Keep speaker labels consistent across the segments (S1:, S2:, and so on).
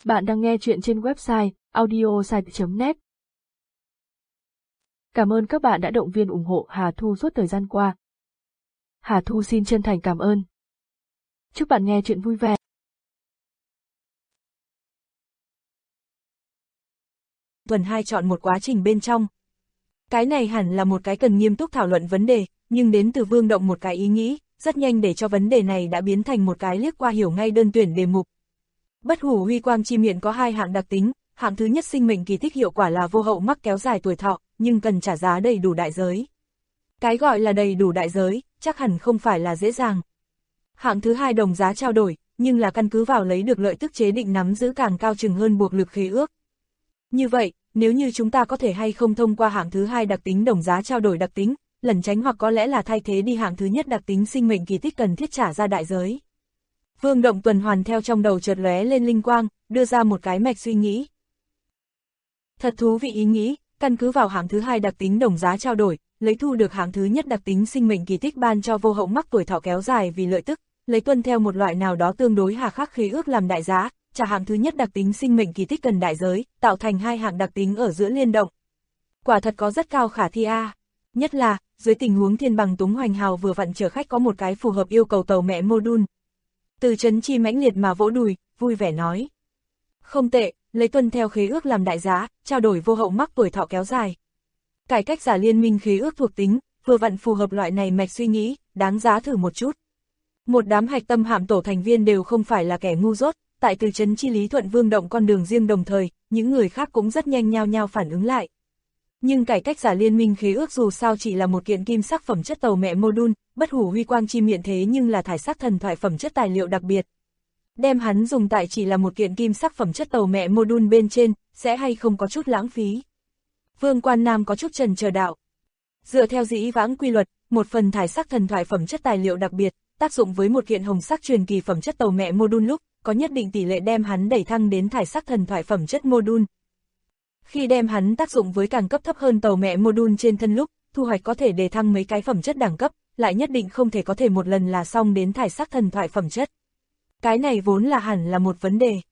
S1: Bạn đang nghe chuyện trên website audiosite.net. Cảm ơn các bạn đã động viên ủng hộ Hà Thu suốt thời gian qua. Hà Thu xin chân thành cảm ơn. Chúc bạn nghe chuyện vui vẻ.
S2: Tuần 2 chọn một quá trình bên trong. Cái này hẳn là một cái cần nghiêm túc thảo luận vấn đề, nhưng đến từ Vương Động một cái ý nghĩ, rất nhanh để cho vấn đề này đã biến thành một cái liếc qua hiểu ngay đơn tuyển đề mục. Bất hủ huy quang chi miệng có hai hạng đặc tính, hạng thứ nhất sinh mệnh kỳ tích hiệu quả là vô hậu mắc kéo dài tuổi thọ, nhưng cần trả giá đầy đủ đại giới. Cái gọi là đầy đủ đại giới, chắc hẳn không phải là dễ dàng. Hạng thứ hai đồng giá trao đổi, nhưng là căn cứ vào lấy được lợi tức chế định nắm giữ càng cao chừng hơn buộc lực khế ước. Như vậy, nếu như chúng ta có thể hay không thông qua hạng thứ hai đặc tính đồng giá trao đổi đặc tính, lẩn tránh hoặc có lẽ là thay thế đi hạng thứ nhất đặc tính sinh mệnh kỳ tích cần thiết trả ra đại giới. Vương Động tuần hoàn theo trong đầu chợt lóe lên linh quang, đưa ra một cái mạch suy nghĩ. Thật thú vị ý nghĩ, căn cứ vào hạng thứ hai đặc tính đồng giá trao đổi, lấy thu được hạng thứ nhất đặc tính sinh mệnh kỳ tích ban cho vô hậu mắc tuổi thọ kéo dài vì lợi tức, lấy tuân theo một loại nào đó tương đối hà khắc khế ước làm đại giá, trả hạng thứ nhất đặc tính sinh mệnh kỳ tích cần đại giới, tạo thành hai hạng đặc tính ở giữa liên động. Quả thật có rất cao khả thi a. Nhất là, dưới tình huống thiên bằng túng hoành hào vừa vặn chở khách có một cái phù hợp yêu cầu tàu mẹ module. Từ Trấn Chi mãnh liệt mà vỗ đùi, vui vẻ nói. Không tệ, lấy tuân theo khế ước làm đại giá, trao đổi vô hậu mắc tuổi thọ kéo dài. Cải cách giả liên minh khế ước thuộc tính, vừa vặn phù hợp loại này mạch suy nghĩ, đáng giá thử một chút. Một đám hạch tâm hạm tổ thành viên đều không phải là kẻ ngu dốt, tại Từ Trấn Chi Lý Thuận Vương Động con đường riêng đồng thời, những người khác cũng rất nhanh nhao nhao phản ứng lại. Nhưng cải cách giả liên minh khế ước dù sao chỉ là một kiện kim sắc phẩm chất tàu mẹ module, bất hủ huy quang chi miệng thế nhưng là thải sắc thần thoại phẩm chất tài liệu đặc biệt. Đem hắn dùng tại chỉ là một kiện kim sắc phẩm chất tàu mẹ module bên trên, sẽ hay không có chút lãng phí. Vương Quan Nam có chút chần chờ đạo. Dựa theo dĩ vãng quy luật, một phần thải sắc thần thoại phẩm chất tài liệu đặc biệt, tác dụng với một kiện hồng sắc truyền kỳ phẩm chất tàu mẹ module lúc, có nhất định tỷ lệ đem hắn đẩy thăng đến thải sắc thần thoại phẩm chất module. Khi đem hắn tác dụng với càng cấp thấp hơn tàu mẹ module trên thân lúc, thu hoạch có thể đề thăng mấy cái phẩm chất đẳng cấp, lại nhất định không thể có thể một lần là xong đến thải sắc thần thoại phẩm chất. Cái này vốn là hẳn là một vấn đề.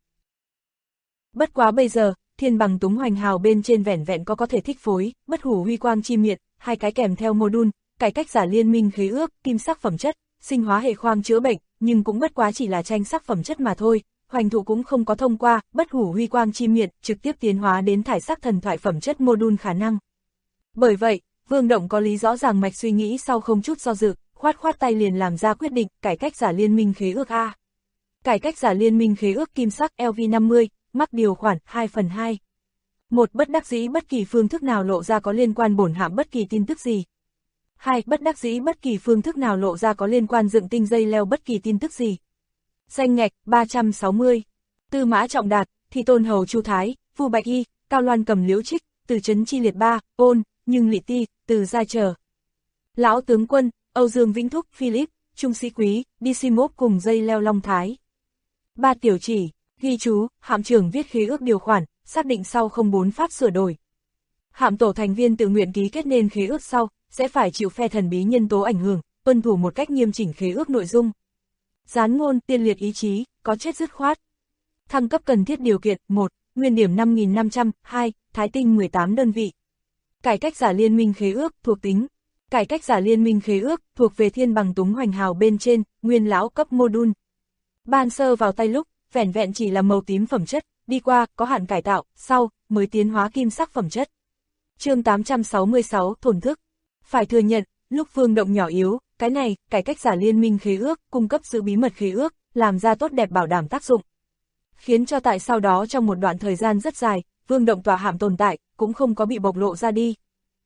S2: Bất quá bây giờ, thiên bằng túng hoành hào bên trên vẻn vẹn có thể thích phối, bất hủ huy quang chi miệt, hai cái kèm theo module, cải cách giả liên minh khế ước, kim sắc phẩm chất, sinh hóa hệ khoang chữa bệnh, nhưng cũng bất quá chỉ là tranh sắc phẩm chất mà thôi. Hoành thụ cũng không có thông qua, bất hủ huy quang chi miệt, trực tiếp tiến hóa đến thải sắc thần thoại phẩm chất module khả năng. Bởi vậy, Vương Động có lý rõ ràng mạch suy nghĩ sau không chút do dự, khoát tay liền làm ra quyết định, cải cách giả liên minh khế ước A. Cải cách giả liên minh khế ước kim sắc LV50, mắc điều khoản 2/2. Một bất đắc dĩ bất kỳ phương thức nào lộ ra có liên quan bổn hạm bất kỳ tin tức gì. 2. Bất đắc dĩ bất kỳ phương thức nào lộ ra có liên quan dựng tinh dây leo bất kỳ tin tức gì. Danh ngạch 360. Tư Mã Trọng Đạt, Thị Tôn Hầu Chu Thái, Vu Bạch Y, Cao Loan Cầm Liễu Trích, Từ Trấn Chi Liệt Ba, Ôn, Nhưng Lị Ti, Từ Gia Trở. Lão Tướng Quân, Âu Dương Vĩnh Thúc, Philip, Trung Sĩ Quý, Disimov cùng dây leo Long Thái. 3. Tiểu chỉ, ghi chú, hạm trưởng viết khế ước điều khoản, xác định sau 04 pháp sửa đổi. Hạm tổ thành viên tự nguyện ký kết nên khế ước sau, sẽ phải chịu phe thần bí nhân tố ảnh hưởng, tuân thủ một cách nghiêm chỉnh khế ước nội dung. Gián ngôn, tiên liệt ý chí, có chết dứt khoát. Thăng cấp cần thiết điều kiện, 1, nguyên điểm 5.500, 2, thái tinh 18 đơn vị. Cải cách giả liên minh khế ước, thuộc tính. Cải cách giả liên minh khế ước, thuộc về thiên bằng túng hoành hào bên trên, nguyên lão cấp module. Ban sơ vào tay lúc, vẻn vẹn chỉ là màu tím phẩm chất, đi qua, có hạn cải tạo, sau, mới tiến hóa kim sắc phẩm chất. Chương 866, thổn thức. Phải thừa nhận, lúc Vương Động nhỏ yếu, cái này, cải cách giả liên minh khế ước, cung cấp giữ bí mật khế ước, làm ra tốt đẹp bảo đảm tác dụng. Khiến cho tại sau đó trong một đoạn thời gian rất dài, Vương Động tòa hạm tồn tại, cũng không có bị bộc lộ ra đi.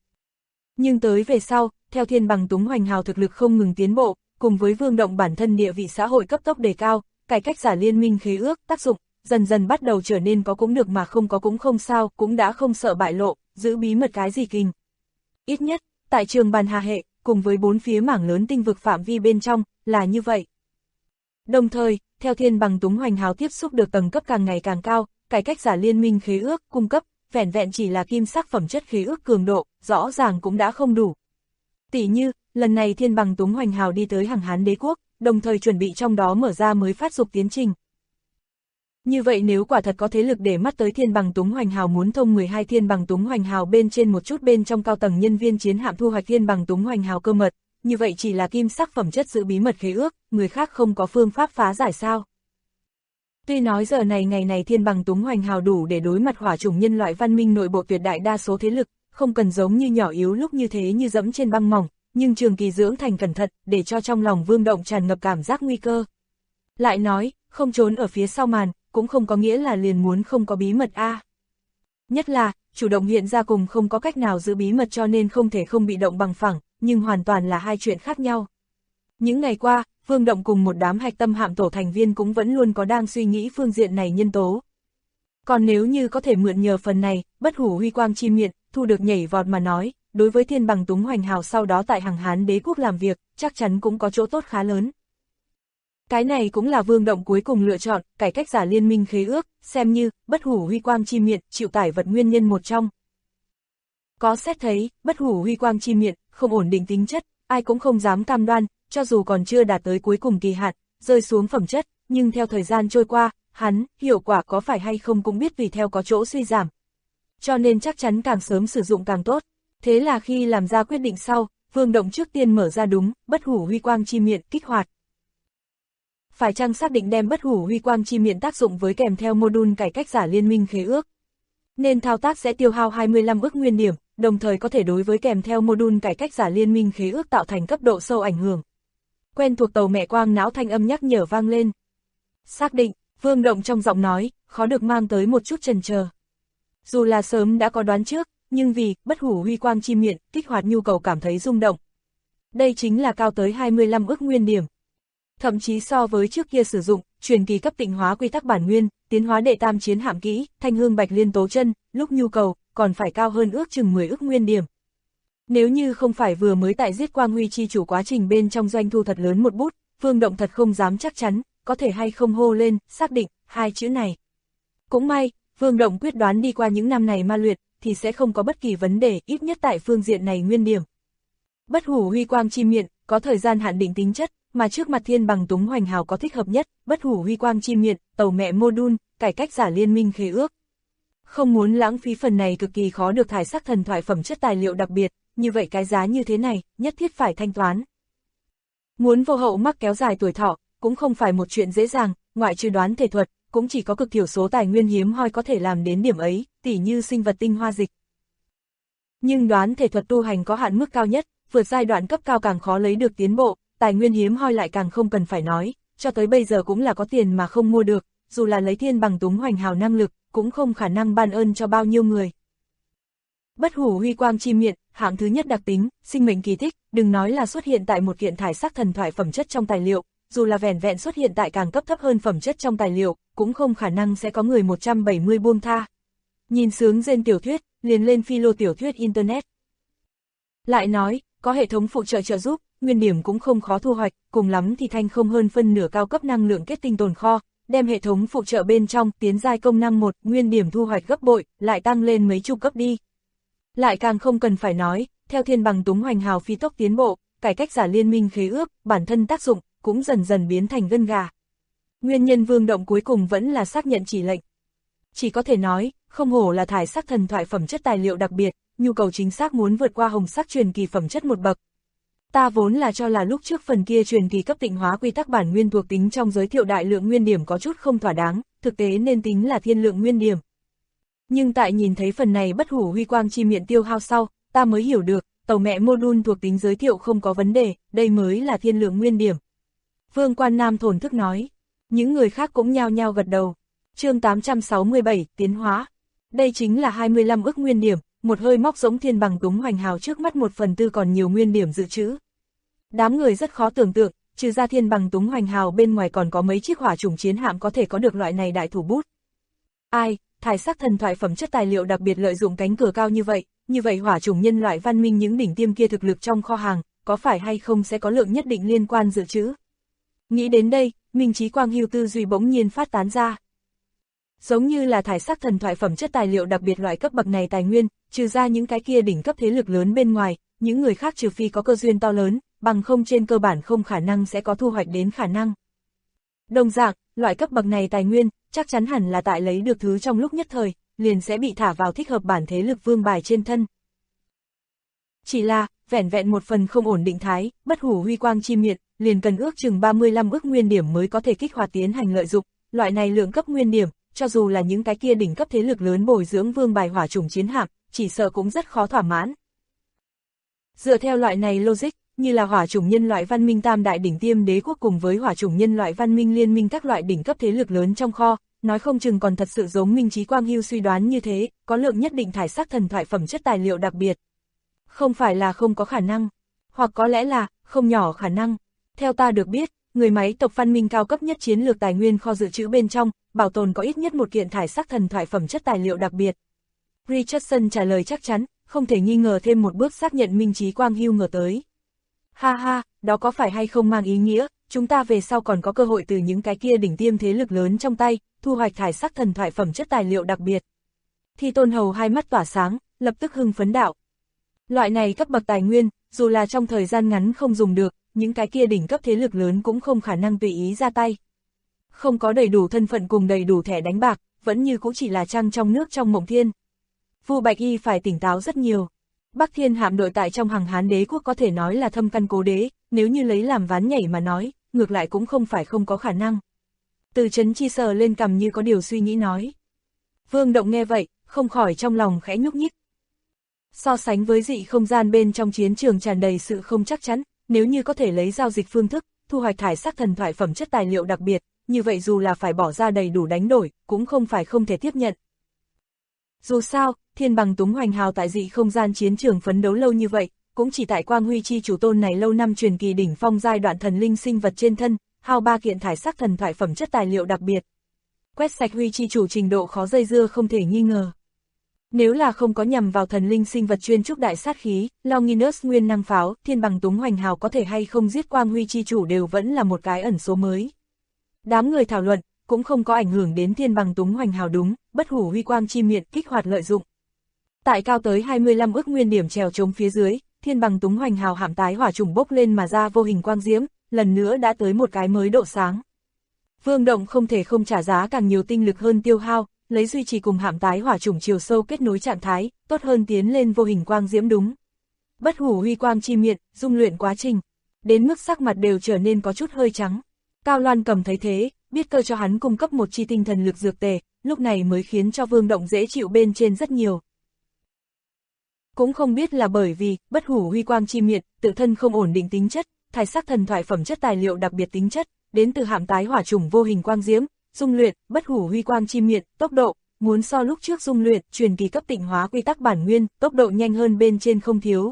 S2: Nhưng tới về sau, theo thiên bằng túng hoành hào thực lực không ngừng tiến bộ, cùng với Vương Động bản thân địa vị xã hội cấp tốc đề cao, cải cách giả liên minh khế ước, tác dụng, dần dần bắt đầu trở nên có cũng được mà không có cũng không sao, cũng đã không sợ bại lộ, giữ bí mật cái gì kinh. Ít nhất, tại trường bàn hà hệ, cùng với 4 phía mảng lớn tinh vực phạm vi bên trong, là như vậy. Đồng thời, theo thiên bằng túng hoành hào tiếp xúc được tầng cấp càng ngày càng cao, cải cách giả liên minh khế ước, cung cấp, vẻn vẹn chỉ là kim sắc phẩm chất khế ước cường độ, rõ ràng cũng đã không đủ. Tỷ như, lần này thiên bằng túng hoành hào đi tới Hằng Hán Đế quốc, đồng thời chuẩn bị trong đó mở ra mới phát dục tiến trình. Như vậy nếu quả thật có thế lực để mắt tới thiên bằng túng hoành hào muốn thông 12 thiên bằng túng hoành hào bên trên một chút bên trong cao tầng nhân viên chiến hạm thu hoạch thiên bằng túng hoành hào cơ mật, như vậy chỉ là kim sắc phẩm chất giữ bí mật khế ước, người khác không có phương pháp phá giải sao. Tuy nói giờ này ngày này thiên bằng túng hoành hào đủ để đối mặt hỏa chủng nhân loại văn minh nội bộ tuyệt đại đa số thế lực, không cần giống như nhỏ yếu lúc như thế như dẫm trên băng mỏng, nhưng trường kỳ dưỡng thành cẩn thận để cho trong lòng Vương Động tràn ngập cảm giác nguy cơ. Lại nói, không trốn ở phía sau màn, cũng không có nghĩa là liền muốn không có bí mật a. Nhất là, chủ động hiện ra cùng không có cách nào giữ bí mật cho nên không thể không bị động bằng phẳng, nhưng hoàn toàn là hai chuyện khác nhau. Những ngày qua, Vương Động cùng một đám hạch tâm hạm tổ thành viên cũng vẫn luôn có đang suy nghĩ phương diện này nhân tố. Còn nếu như có thể mượn nhờ phần này, bất hủ huy quang chi miệng, thu được nhảy vọt mà nói, đối với thiên bằng túng hoành hào sau đó tại Hằng Hán đế quốc làm việc, chắc chắn cũng có chỗ tốt khá lớn. Cái này cũng là Vương Động cuối cùng lựa chọn, cải cách giả liên minh khế ước, xem như, bất hủ huy quang chi miệng, chịu tải vật nguyên nhân một trong. Có xét thấy, bất hủ huy quang chi miệng, không ổn định tính chất, ai cũng không dám cam đoan, cho dù còn chưa đạt tới cuối cùng kỳ hạn, rơi xuống phẩm chất, nhưng theo thời gian trôi qua, hắn, hiệu quả có phải hay không cũng biết tùy theo có chỗ suy giảm. Cho nên chắc chắn càng sớm sử dụng càng tốt. Thế là khi làm ra quyết định sau, Vương Động trước tiên mở ra đúng, bất hủ huy quang chi miệng, kích hoạt. Phải chăng xác định đem bất hủ huy quang chi miệng tác dụng với kèm theo module cải cách giả liên minh khế ước. Nên thao tác sẽ tiêu hao 25 ức nguyên điểm, đồng thời có thể đối với kèm theo module cải cách giả liên minh khế ước tạo thành cấp độ sâu ảnh hưởng. Quen thuộc tàu mẹ quang não thanh âm nhắc nhở vang lên. Xác định, Vương Động trong giọng nói, khó được mang tới một chút chần chờ. Dù là sớm đã có đoán trước, nhưng vì bất hủ huy quang chi miệng, kích hoạt nhu cầu cảm thấy rung động. Đây chính là cao tới 25 ức nguyên điểm. Thậm chí so với trước kia sử dụng, truyền kỳ cấp tịnh hóa quy tắc bản nguyên, tiến hóa đệ tam chiến hạm kỹ, thanh hương bạch liên tố chân, lúc nhu cầu, còn phải cao hơn ước chừng 10 ức nguyên điểm. Nếu như không phải vừa mới tại giết Quang Huy chi chủ quá trình bên trong doanh thu thật lớn một bút, Vương Động thật không dám chắc chắn, có thể hay không hô lên, xác định, hai chữ này. Cũng may, Vương Động quyết đoán đi qua những năm này ma luyện, thì sẽ không có bất kỳ vấn đề, ít nhất tại phương diện này nguyên điểm. Bất hủ huy quang chi miệng, có thời gian hạn định tính chất, mà trước mặt thiên bằng túng hoành hào có thích hợp nhất, bất hủ huy quang chi miệng, tàu mẹ module, cải cách giả liên minh khế ước. Không muốn lãng phí phần này cực kỳ khó được thải sắc thần thoại phẩm chất tài liệu đặc biệt, như vậy cái giá như thế này, nhất thiết phải thanh toán. Muốn vô hậu mắc kéo dài tuổi thọ, cũng không phải một chuyện dễ dàng, ngoại trừ đoán thể thuật, cũng chỉ có cực thiểu số tài nguyên hiếm hoi có thể làm đến điểm ấy, tỉ như sinh vật tinh hoa dịch. Nhưng đoán thể thuật tu hành có hạn mức cao nhất, vượt giai đoạn cấp cao càng khó lấy được tiến bộ, tài nguyên hiếm hoi lại càng không cần phải nói, cho tới bây giờ cũng là có tiền mà không mua được, dù là lấy thiên bằng túng hoành hào năng lực, cũng không khả năng ban ơn cho bao nhiêu người. Bất hủ huy quang chi miệng, hạng thứ nhất đặc tính, sinh mệnh kỳ tích, đừng nói là xuất hiện tại một kiện thải sắc thần thoại phẩm chất trong tài liệu, dù là vẻn vẹn xuất hiện tại càng cấp thấp hơn phẩm chất trong tài liệu, cũng không khả năng sẽ có người 170 buông tha. Nhìn sướng rên tiểu thuyết, liền lên philo tiểu thuyết internet. Lại nói, có hệ thống phụ trợ trợ giúp, nguyên điểm cũng không khó thu hoạch, cùng lắm thì thanh không hơn phân nửa cao cấp năng lượng kết tinh tồn kho, đem hệ thống phụ trợ bên trong tiến giai công năng 1, nguyên điểm thu hoạch gấp bội, lại tăng lên mấy chục cấp đi. Lại càng không cần phải nói, theo thiên bằng túng hoành hào phi tốc tiến bộ, cải cách giả liên minh khế ước, bản thân tác dụng, cũng dần dần biến thành gân gà. Nguyên nhân Vương Động cuối cùng vẫn là xác nhận chỉ lệnh. Chỉ có thể nói, không hổ là thải sắc thần thoại phẩm chất tài liệu đặc biệt, nhu cầu chính xác muốn vượt qua hồng sắc truyền kỳ phẩm chất một bậc. Ta vốn là cho là lúc trước phần kia truyền kỳ cấp tịnh hóa quy tắc bản nguyên thuộc tính trong giới thiệu đại lượng nguyên điểm có chút không thỏa đáng, thực tế nên tính là thiên lượng nguyên điểm. Nhưng tại nhìn thấy phần này bất hủ huy quang chi miệng tiêu hao sau, ta mới hiểu được, tàu mẹ module thuộc tính giới thiệu không có vấn đề, đây mới là thiên lượng nguyên điểm. Vương Quan Nam thổn thức nói, những người khác cũng nhao nhao gật đầu. Chương 867, tiến hóa. Đây chính là 25 ức nguyên điểm, một hơi móc giống thiên bằng túng hoành hào trước mắt 1/4 còn nhiều nguyên điểm dự trữ. Đám người rất khó tưởng tượng, trừ ra thiên bằng túng hoành hào bên ngoài còn có mấy chiếc hỏa chủng chiến hạm có thể có được loại này đại thủ bút. Ai, thải sắc thần thoại phẩm chất tài liệu đặc biệt lợi dụng cánh cửa cao như vậy hỏa chủng nhân loại văn minh những đỉnh tiêm kia thực lực trong kho hàng, có phải hay không sẽ có lượng nhất định liên quan dự trữ. Nghĩ đến đây, Minh Chí Quang hưu tư duy bỗng nhiên phát tán ra. Giống như là thải sắc thần thoại phẩm chất tài liệu đặc biệt loại cấp bậc này tài nguyên, trừ ra những cái kia đỉnh cấp thế lực lớn bên ngoài, những người khác trừ phi có cơ duyên to lớn, bằng không trên cơ bản không khả năng sẽ có thu hoạch đến khả năng. Đồng dạng, loại cấp bậc này tài nguyên, chắc chắn hẳn là tại lấy được thứ trong lúc nhất thời, liền sẽ bị thả vào thích hợp bản thế lực vương bài trên thân. Chỉ là, vẻn vẹn một phần không ổn định thái, bất hủ huy quang chi miệt, liền cần ước chừng 35 ức nguyên điểm mới có thể kích hoạt tiến hành lợi dụng, loại này lượng cấp nguyên điểm, cho dù là những cái kia đỉnh cấp thế lực lớn bồi dưỡng vương bài hỏa chủng chiến hạm, chỉ sợ cũng rất khó thỏa mãn. Dựa theo loại này logic, như là hỏa chủng nhân loại văn minh tam đại đỉnh tiêm đế quốc cùng với hỏa chủng nhân loại văn minh liên minh các loại đỉnh cấp thế lực lớn trong kho, nói không chừng còn thật sự giống Minh Chí Quang Hưu suy đoán như thế, có lượng nhất định thải sắc thần thoại phẩm chất tài liệu đặc biệt. Không phải là không có khả năng, hoặc có lẽ là không nhỏ khả năng. Theo ta được biết, người máy tộc văn minh cao cấp nhất chiến lược tài nguyên kho dự trữ bên trong, bảo tồn có ít nhất một kiện thải sắc thần thoại phẩm chất tài liệu đặc biệt. Richardson trả lời chắc chắn, không thể nghi ngờ thêm một bước xác nhận Minh Chí Quang Hưu ngờ tới. Ha ha, đó có phải hay không mang ý nghĩa, chúng ta về sau còn có cơ hội từ những cái kia đỉnh tiêm thế lực lớn trong tay, thu hoạch thải sắc thần thoại phẩm chất tài liệu đặc biệt. Thi Tôn Hầu hai mắt tỏa sáng, lập tức hưng phấn đạo. Loại này cấp bậc tài nguyên, dù là trong thời gian ngắn không dùng được, những cái kia đỉnh cấp thế lực lớn cũng không khả năng tùy ý ra tay. Không có đầy đủ thân phận cùng đầy đủ thẻ đánh bạc, vẫn như cũng chỉ là trăng trong nước trong mộng thiên. Vu Bạch Y phải tỉnh táo rất nhiều. Bắc Thiên hạm đội tại trong Hằng Hán đế quốc có thể nói là thâm căn cố đế, nếu như lấy làm ván nhảy mà nói, ngược lại cũng không phải không có khả năng. Từ Chấn Chi sờ lên cằm như có điều suy nghĩ nói. Vương Động nghe vậy, không khỏi trong lòng khẽ nhúc nhích. So sánh với dị không gian bên trong chiến trường tràn đầy sự không chắc chắn, nếu như có thể lấy giao dịch phương thức, thu hoạch thải sắc thần thoại phẩm chất tài liệu đặc biệt, như vậy dù là phải bỏ ra đầy đủ đánh đổi, cũng không phải không thể tiếp nhận. Dù sao, Thiên Bằng Túng hoành hào tại dị không gian chiến trường phấn đấu lâu như vậy, cũng chỉ tại Quang Huy chi chủ tôn này lâu năm truyền kỳ đỉnh phong giai đoạn thần linh sinh vật trên thân, hao 3 kiện thải sắc thần thoại phẩm chất tài liệu đặc biệt. Quét sạch Huy chi chủ trình độ khó dây dưa không thể nghi ngờ. Nếu là không có nhằm vào thần linh sinh vật chuyên trúc đại sát khí, Longinus nguyên năng pháo, Thiên Bằng Túng hoành hào có thể hay không giết Quang Huy chi chủ đều vẫn là một cái ẩn số mới. Đám người thảo luận, cũng không có ảnh hưởng đến Thiên Bằng Túng hoành hào đúng, bất hủ huy quang chi miệt kích hoạt lợi dụng. Tại cao tới 25 ức nguyên điểm trèo chống phía dưới, Thiên Bằng Túng hoành hào hạm tái hỏa trùng bốc lên mà ra vô hình quang diễm, lần nữa đã tới một cái mới độ sáng. Vương Động không thể không trả giá càng nhiều tinh lực hơn tiêu hao, lấy duy trì cùng hạm tái hỏa trùng chiều sâu kết nối trạng thái, tốt hơn tiến lên vô hình quang diễm đúng. Bất hủ huy quang chi miệt, dung luyện quá trình, đến mức sắc mặt đều trở nên có chút hơi trắng. Cao Loan Cầm thấy thế, biết cơ cho hắn cung cấp một chi tinh thần lực dược tề, lúc này mới khiến cho Vương Động dễ chịu bên trên rất nhiều. Cũng không biết là bởi vì, bất hủ huy quang chi miệt, tự thân không ổn định tính chất, thải sắc thần thoại phẩm chất tài liệu đặc biệt tính chất, đến từ hạm tái hỏa trùng vô hình quang diễm, dung luyện, bất hủ huy quang chi miệt, tốc độ, muốn so lúc trước dung luyện, truyền kỳ cấp tịnh hóa quy tắc bản nguyên, tốc độ nhanh hơn bên trên không thiếu.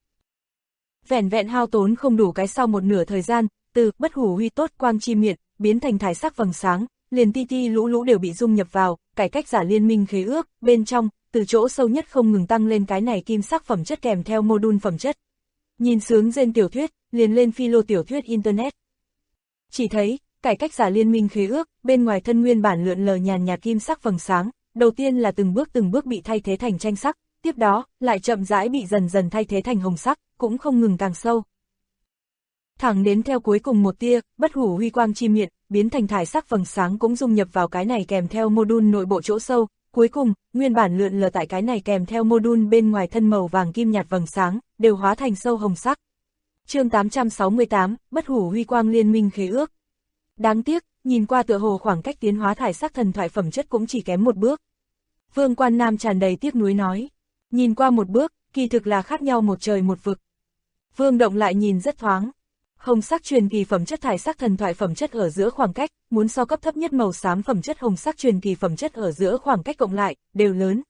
S2: Vẻn vẹn hao tốn không đủ cái sau một nửa thời gian, từ bất hủ huy tốt quang chi miệt, biến thành thải sắc vầng sáng, liền ti ti lũ lũ đều bị dung nhập vào, cải cách giả liên minh khế ước, bên trong, từ chỗ sâu nhất không ngừng tăng lên cái này kim sắc phẩm chất kèm theo module phẩm chất. Nhìn sướng trên tiểu thuyết, liền lên philo tiểu thuyết internet. Chỉ thấy, cải cách giả liên minh khế ước, bên ngoài thân nguyên bản lượn lờ nhàn nhạt kim sắc vầng sáng, đầu tiên là từng bước bị thay thế thành tranh sắc, tiếp đó, lại chậm rãi bị dần dần thay thế thành hồng sắc, cũng không ngừng càng sâu. Thẳng đến theo cuối cùng một tia, bất hủ huy quang chi miệt, biến thành thải sắc vầng sáng cũng dung nhập vào cái này kèm theo module nội bộ chỗ sâu, cuối cùng, nguyên bản lượn lờ tại cái này kèm theo module bên ngoài thân màu vàng kim nhạt vầng sáng, đều hóa thành sâu hồng sắc. Chương 868, bất hủ huy quang liên minh khế ước. Đáng tiếc, nhìn qua tựa hồ khoảng cách tiến hóa thải sắc thần thoại phẩm chất cũng chỉ kém một bước. Vương Quan Nam tràn đầy tiếc nuối nói, nhìn qua một bước, kỳ thực là khác nhau một trời một vực. Vương Động lại nhìn rất thoáng. Hồng sắc truyền kỳ phẩm chất thải sắc thần thoại phẩm chất ở giữa khoảng cách, muốn so cấp thấp nhất màu xám phẩm chất hồng sắc truyền kỳ phẩm chất ở giữa khoảng cách cộng lại, đều lớn.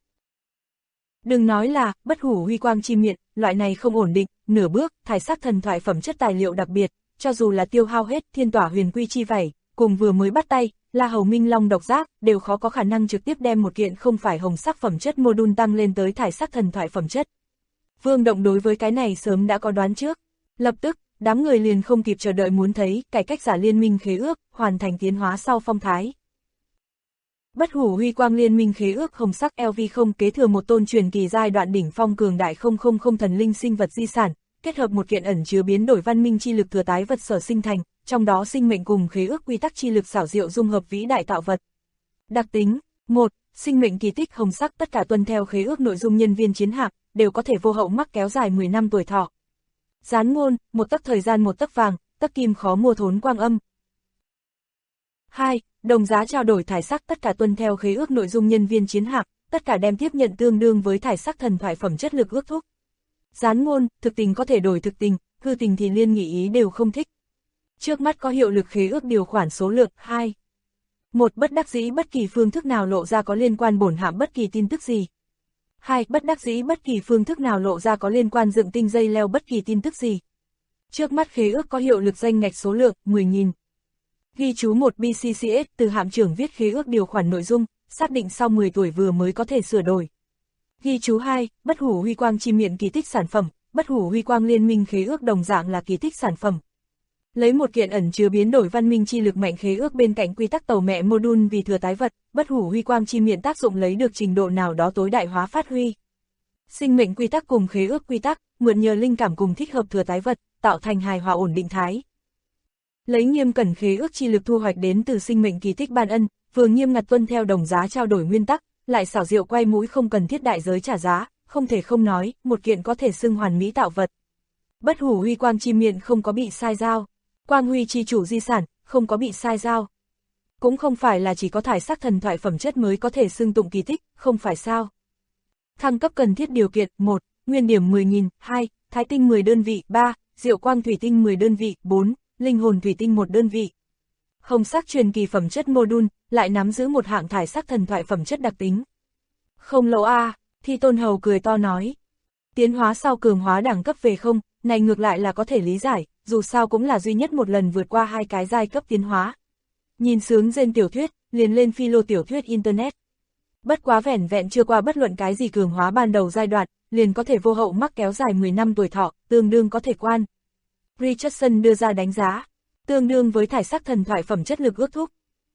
S2: Đừng nói là, bất hủ huy quang chi miệt, loại này không ổn định, nửa bước, thải sắc thần thoại phẩm chất tài liệu đặc biệt, cho dù là tiêu hao hết thiên tỏa huyền quy chi vảy, cùng vừa mới bắt tay, La Hầu Minh Long độc giác, đều khó có khả năng trực tiếp đem một kiện không phải hồng sắc phẩm chất module tăng lên tới thải sắc thần thoại phẩm chất. Vương Động đối với cái này sớm đã có đoán trước, lập tức, đám người liền không kịp chờ đợi muốn thấy cải cách giả liên minh khế ước, hoàn thành tiến hóa sau phong thái. Bất hủ huy quang liên minh khế ước hồng sắc LV0 kế thừa một tôn truyền kỳ giai đoạn đỉnh phong cường đại 000 thần linh sinh vật di sản, kết hợp một kiện ẩn chứa biến đổi văn minh chi lực thừa tái vật sở sinh thành, trong đó sinh mệnh cùng khế ước quy tắc chi lực xảo diệu dung hợp vĩ đại tạo vật. Đặc tính: 1. Sinh mệnh kỳ tích hồng sắc tất cả tuân theo khế ước nội dung nhân viên chiến hạm, đều có thể vô hậu mắc kéo dài 10 năm tuổi thọ. Gián ngôn, một tấc thời gian một tấc vàng, tấc kim khó mua thốn quang âm. 2. Đồng giá trao đổi thải sắc tất cả tuân theo khế ước nội dung nhân viên chiến hạm, tất cả đem tiếp nhận tương đương với thải sắc thần thoại phẩm chất lực ước thúc. Gián ngôn, thực tình có thể đổi thực tình, hư tình thì liên nghị ý đều không thích. Trước mắt có hiệu lực khế ước điều khoản số lượng 2. 1. Bất đắc dĩ bất kỳ phương thức nào lộ ra có liên quan bổn hạm bất kỳ tin tức gì. 2. Bất đắc dĩ bất kỳ phương thức nào lộ ra có liên quan dựng tinh dây leo bất kỳ tin tức gì. Trước mắt khế ước có hiệu lực danh ngạch số lượng 10.000. Ghi chú 1 BCCS từ hạm trưởng viết khế ước điều khoản nội dung, xác định sau 10 tuổi vừa mới có thể sửa đổi. Ghi chú 2, bất hủ huy quang chi miệng kỳ tích sản phẩm, bất hủ huy quang liên minh khế ước đồng dạng là kỳ tích sản phẩm. Lấy một kiện ẩn chứa biến đổi văn minh chi lực mạnh khế ước bên cạnh quy tắc tàu mẹ module vì thừa tái vật, bất hủ huy quang chi miệng tác dụng lấy được trình độ nào đó tối đại hóa phát huy. Sinh mệnh quy tắc cùng khế ước quy tắc, mượn nhờ linh cảm cùng thích hợp thừa tái vật, tạo thành hài hòa ổn định thái. Lấy nghiêm cẩn khế ước chi lực thu hoạch đến từ sinh mệnh kỳ tích ban ân, vừa nghiêm ngặt tuân theo đồng giá trao đổi nguyên tắc, lại xảo diệu quay mũi không cần thiết đại giới trả giá, không thể không nói, một kiện có thể xưng hoàn mỹ tạo vật. Bất hủ huy quang chi miệng không có bị sai giao, quang huy chi chủ di sản, không có bị sai giao. Cũng không phải là chỉ có thải sắc thần thoại phẩm chất mới có thể xưng tụng kỳ tích, không phải sao. Thăng cấp cần thiết điều kiện: 1. Nguyên điểm 10.000, 2. Thái tinh 10 đơn vị, 3. Diệu quang thủy tinh 10 đơn vị, 4. Linh hồn thủy tinh 1 đơn vị. Hồng sắc truyền kỳ phẩm chất module, lại nắm giữ một hạng thải sắc thần thoại phẩm chất đặc tính. Không lỗ a, Thi Tôn Hầu cười to nói. Tiến hóa sau cường hóa đẳng cấp về không, này ngược lại là có thể lý giải, dù sao cũng là duy nhất một lần vượt qua 2 cái giai cấp tiến hóa. Nhìn sướng rên tiểu thuyết, liền lên philo tiểu thuyết internet. Bất quá vẻn vẹn chưa qua bất luận cái gì cường hóa ban đầu giai đoạn, liền có thể vô hậu mắc kéo dài 10 năm tuổi thọ, tương đương có thể quan. Richardson đưa ra đánh giá, tương đương với thải sắc thần thoại phẩm chất lực ước thúc.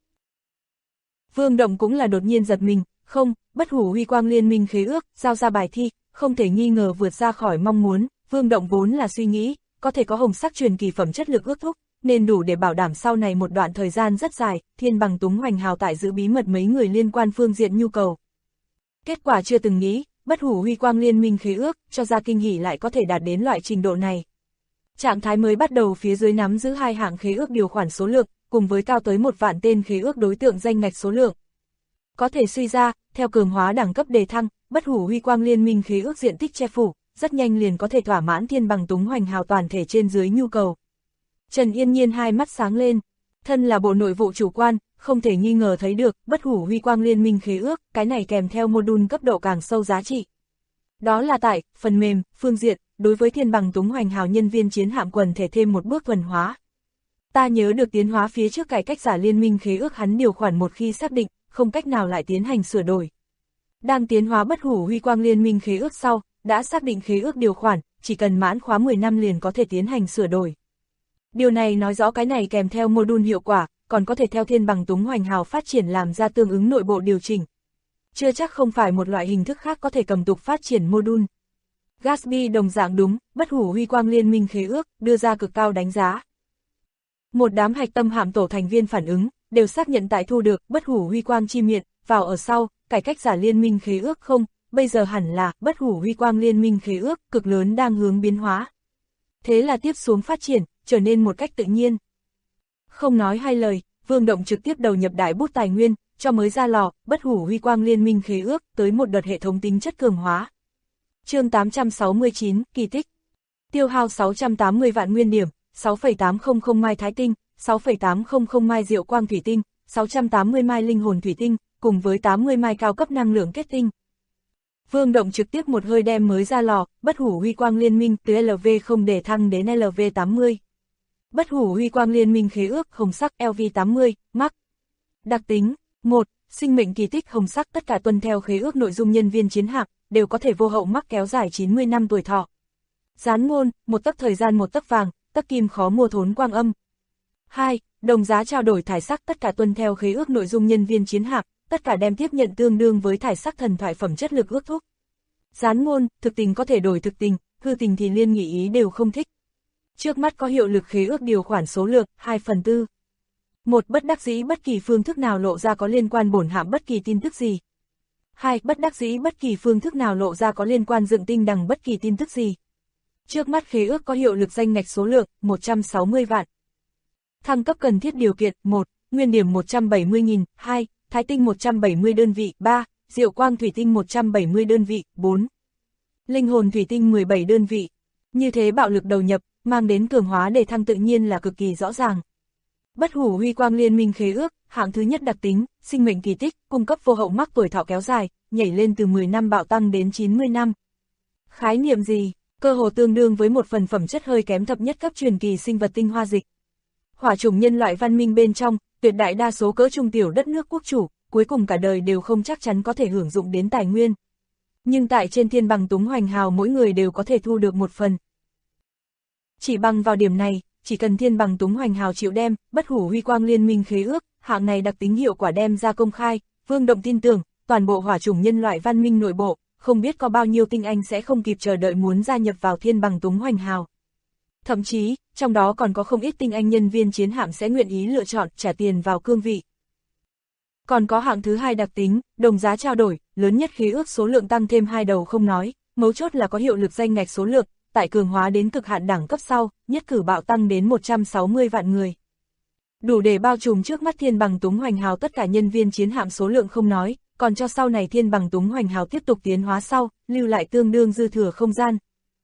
S2: Vương Động cũng là đột nhiên giật mình, không, bất hủ huy quang liên minh khế ước, giao ra bài thi, không thể nghi ngờ vượt ra khỏi mong muốn. Vương Động vốn là suy nghĩ, có thể có hồng sắc truyền kỳ phẩm chất lực ước thúc, nên đủ để bảo đảm sau này một đoạn thời gian rất dài, Thiên Bằng Túng Hoành Hào tại giữ bí mật mấy người liên quan phương diện nhu cầu. Kết quả chưa từng nghĩ, bất hủ huy quang liên minh khế ước, cho ra kinh hỉ lại có thể đạt đến loại trình độ này. Trạng thái mới bắt đầu phía dưới nắm giữ 2 hạng khế ước điều khoản số lượng, cùng với cao tới 1 vạn tên khế ước đối tượng danh ngạch số lượng. Có thể suy ra, theo cường hóa đẳng cấp đề thăng, bất hủ huy quang liên minh khế ước diện tích che phủ, rất nhanh liền có thể thỏa mãn Thiên Bằng Túng Hoành Hào toàn thể trên dưới nhu cầu. Trần Yên Nhiên hai mắt sáng lên, thân là bộ nội vụ chủ quan, không thể nghi ngờ thấy được, bất hủ huy quang liên minh khế ước, cái này kèm theo module cấp độ càng sâu giá trị. Đó là tại, phần mềm, phương diện, đối với Thiên Bằng Túng Hoành Hào nhân viên chiến hạm quần thể thêm một bước thuần hóa. Ta nhớ được tiến hóa phía trước cải cách giả liên minh khế ước hắn điều khoản một khi xác định, không cách nào lại tiến hành sửa đổi. Đang tiến hóa bất hủ huy quang liên minh khế ước sau, đã xác định khế ước điều khoản, chỉ cần mãn khóa 10 năm liền có thể tiến hành sửa đổi. Điều này nói rõ cái này kèm theo module hiệu quả, còn có thể theo Thiên Bằng Túng Hoành Hào phát triển làm ra tương ứng nội bộ điều chỉnh. Chưa chắc không phải một loại hình thức khác có thể cầm tục phát triển module. Gatsby đồng dạng đúng, bất hủ huy quang liên minh khế ước, đưa ra cực cao đánh giá. Một đám hạch tâm hạm tổ thành viên phản ứng, đều xác nhận tại thu được bất hủ huy quang chi miệng, vào ở sau, cải cách giả liên minh khế ước không, bây giờ hẳn là bất hủ huy quang liên minh khế ước cực lớn đang hướng biến hóa. Thế là tiếp xuống phát triển, trở nên một cách tự nhiên. Không nói hai lời, Vương Động trực tiếp đầu nhập đại bút tài nguyên, cho mới ra lò, bất hủ huy quang liên minh khế ước, tới một đợt hệ thống tính chất cường hóa. Chương 869, kỳ tích. Tiêu hao 680 vạn nguyên điểm, 6,800 mai thái tinh, 6,800 mai diệu quang thủy tinh, 680 mai linh hồn thủy tinh, cùng với 80 mai cao cấp năng lượng kết tinh. Vương Động trực tiếp một hơi đem mới ra lò, bất hủ huy quang liên minh từ LV0 để thăng đến LV80. Bất hủ huy quang liên minh khế ước hồng sắc LV80, Max. Đặc tính: 1. Sinh mệnh kỳ tích hồng sắc tất cả tuân theo khế ước nội dung nhân viên chiến hạm, đều có thể vô hậu mắc kéo dài 90 năm tuổi thọ. Gián ngôn, một tấc thời gian một tấc vàng, tấc kim khó mua thốn quang âm. 2. Đồng giá trao đổi thải sắc tất cả tuân theo khế ước nội dung nhân viên chiến hạm, tất cả đem tiếp nhận tương đương với thải sắc thần thoại phẩm chất lực ước thúc. Gián ngôn, thực tình có thể đổi thực tình, hư tình thì liên nghị ý đều không thích. Trước mắt có hiệu lực khế ước điều khoản số lượng 2/4. 1. Bất đắc dĩ bất kỳ phương thức nào lộ ra có liên quan bổn hạm bất kỳ tin tức gì. 2. Bất đắc dĩ bất kỳ phương thức nào lộ ra có liên quan dựng tinh đằng bất kỳ tin tức gì. Trước mắt khế ước có hiệu lực danh ngạch số lượng 160 vạn. Thăng cấp cần thiết điều kiện: 1. Nguyên điểm 170.000, 2. Thái tinh 170 đơn vị, 3. Diệu quang thủy tinh 170 đơn vị, 4. Linh hồn thủy tinh 17 đơn vị. Như thế bạo lực đầu nhập, mang đến cường hóa để thăng tự nhiên là cực kỳ rõ ràng. Bất hủ huy quang liên minh khế ước, hạng thứ nhất đặc tính, sinh mệnh kỳ tích, cung cấp vô hậu mắc tuổi thọ kéo dài, nhảy lên từ 10 năm bạo tăng đến 90 năm. Khái niệm gì? Cơ hồ tương đương với một phần phẩm chất hơi kém thập nhất cấp truyền kỳ sinh vật tinh hoa dịch. Hỏa chủng nhân loại văn minh bên trong, tuyệt đại đa số cỡ trung tiểu đất nước quốc chủ, cuối cùng cả đời đều không chắc chắn có thể hưởng dụng đến tài nguyên. Nhưng tại trên thiên bằng túng hoành hào mỗi người đều có thể thu được một phần. Chỉ bằng vào điểm này, chỉ cần thiên bằng túng hoành hào chịu đem, bất hủ huy quang liên minh khế ước, hạng này đặc tính hiệu quả đem ra công khai, Vương Động tin tưởng, toàn bộ hỏa chủng nhân loại văn minh nội bộ, không biết có bao nhiêu tinh anh sẽ không kịp chờ đợi muốn gia nhập vào thiên bằng túng hoành hào. Thậm chí, trong đó còn có không ít tinh anh nhân viên chiến hạm sẽ nguyện ý lựa chọn trả tiền vào cương vị. Còn có hạng thứ hai đặc tính, đồng giá trao đổi, lớn nhất khế ước số lượng tăng thêm 2 đầu không nói, mấu chốt là có hiệu lực danh ngạch số lượng, tại cường hóa đến cực hạn đẳng cấp sau, nhất cử bạo tăng đến 160 vạn người. Đủ để bao trùm trước mắt thiên bằng túng hoành hào tất cả nhân viên chiến hạm số lượng không nói, còn cho sau này thiên bằng túng hoành hào tiếp tục tiến hóa sau, lưu lại tương đương dư thừa không gian.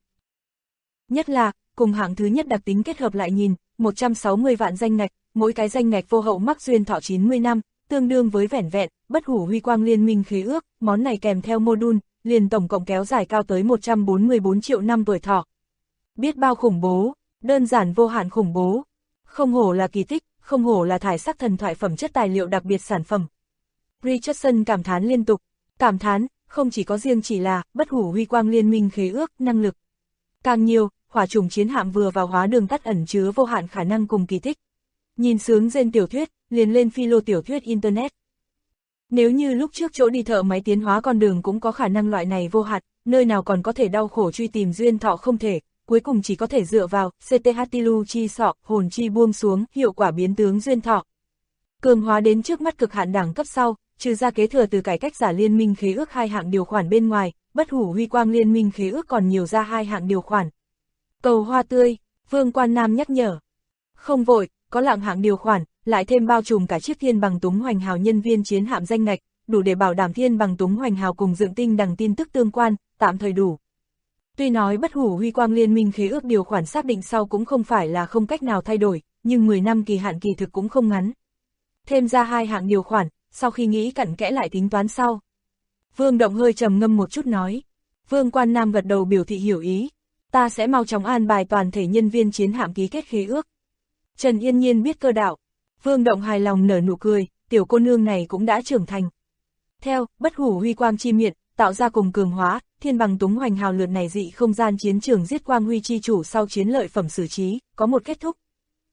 S2: Nhất là, cùng hạng thứ nhất đặc tính kết hợp lại nhìn, 160 vạn danh ngạch, mỗi cái danh ngạch vô hậu mắc duyên thọ 90 năm, tương đương với vẻn vẹn, bất hủ huy quang liên minh khế ước, món này kèm theo module, liền tổng cộng kéo dài cao tới 144 triệu năm tuổi thọ. Biết bao khủng bố, đơn giản vô hạn khủng bố. Không hổ là kỳ tích, không hổ là thải sắc thần thoại phẩm chất tài liệu đặc biệt sản phẩm. Richardson cảm thán liên tục, cảm thán, không chỉ có riêng chỉ là bất hủ huy quang liên minh khế ước, năng lực. Càng nhiều, hỏa chủng chiến hạm vừa vào hóa đường tắt ẩn chứa vô hạn khả năng cùng kỳ tích. Nhìn sướng rên tiểu thuyết, liền lên philo tiểu thuyết Internet. Nếu như lúc trước chỗ đi thợ máy tiến hóa con đường cũng có khả năng loại này vô hạn, nơi nào còn có thể đau khổ truy tìm duyên thọ không thể, cuối cùng chỉ có thể dựa vào CTH Tilu chi sọ, hồn chi buông xuống, hiệu quả biến tướng duyên thọ. Cường hóa đến trước mắt cực hạn đẳng cấp sau, trừ ra kế thừa từ cải cách giả liên minh khế ước 2 hạng điều khoản bên ngoài, bất hủ huy quang liên minh khế ước còn nhiều ra 2 hạng điều khoản. Cầu hoa tươi, Vương Quan Nam nhắc nhở. Không vội, có lạng hạng điều khoản, lại thêm bao trùm cả chiếc thiên bằng túng hoành hào nhân viên chiến hạm danh ngạch, đủ để bảo đảm thiên bằng túng hoành hào cùng dựng tinh đằng tin tức tương quan, tạm thời đủ. Tuy nói bất hủ huy quang liên minh khế ước điều khoản xác định sau cũng không phải là không cách nào thay đổi, nhưng 10 năm kỳ hạn kỳ thực cũng không ngắn. Thêm ra 2 hạng điều khoản, sau khi nghĩ cặn kẽ lại tính toán sau. Vương Động hơi trầm ngâm một chút nói. Vương Quan Nam gật đầu biểu thị hiểu ý. Ta sẽ mau chóng an bài toàn thể nhân viên chiến hạm ký kết khế ước. Trần Yên Nhiên biết cơ đạo. Vương Động hài lòng nở nụ cười, tiểu cô nương này cũng đã trưởng thành. Theo, bất hủ huy quang chi miệng, tạo ra cùng cường hóa, thiên bằng túng hoành hào lượt này dị không gian chiến trường giết quang huy chi chủ sau chiến lợi phẩm xử trí, có một kết thúc.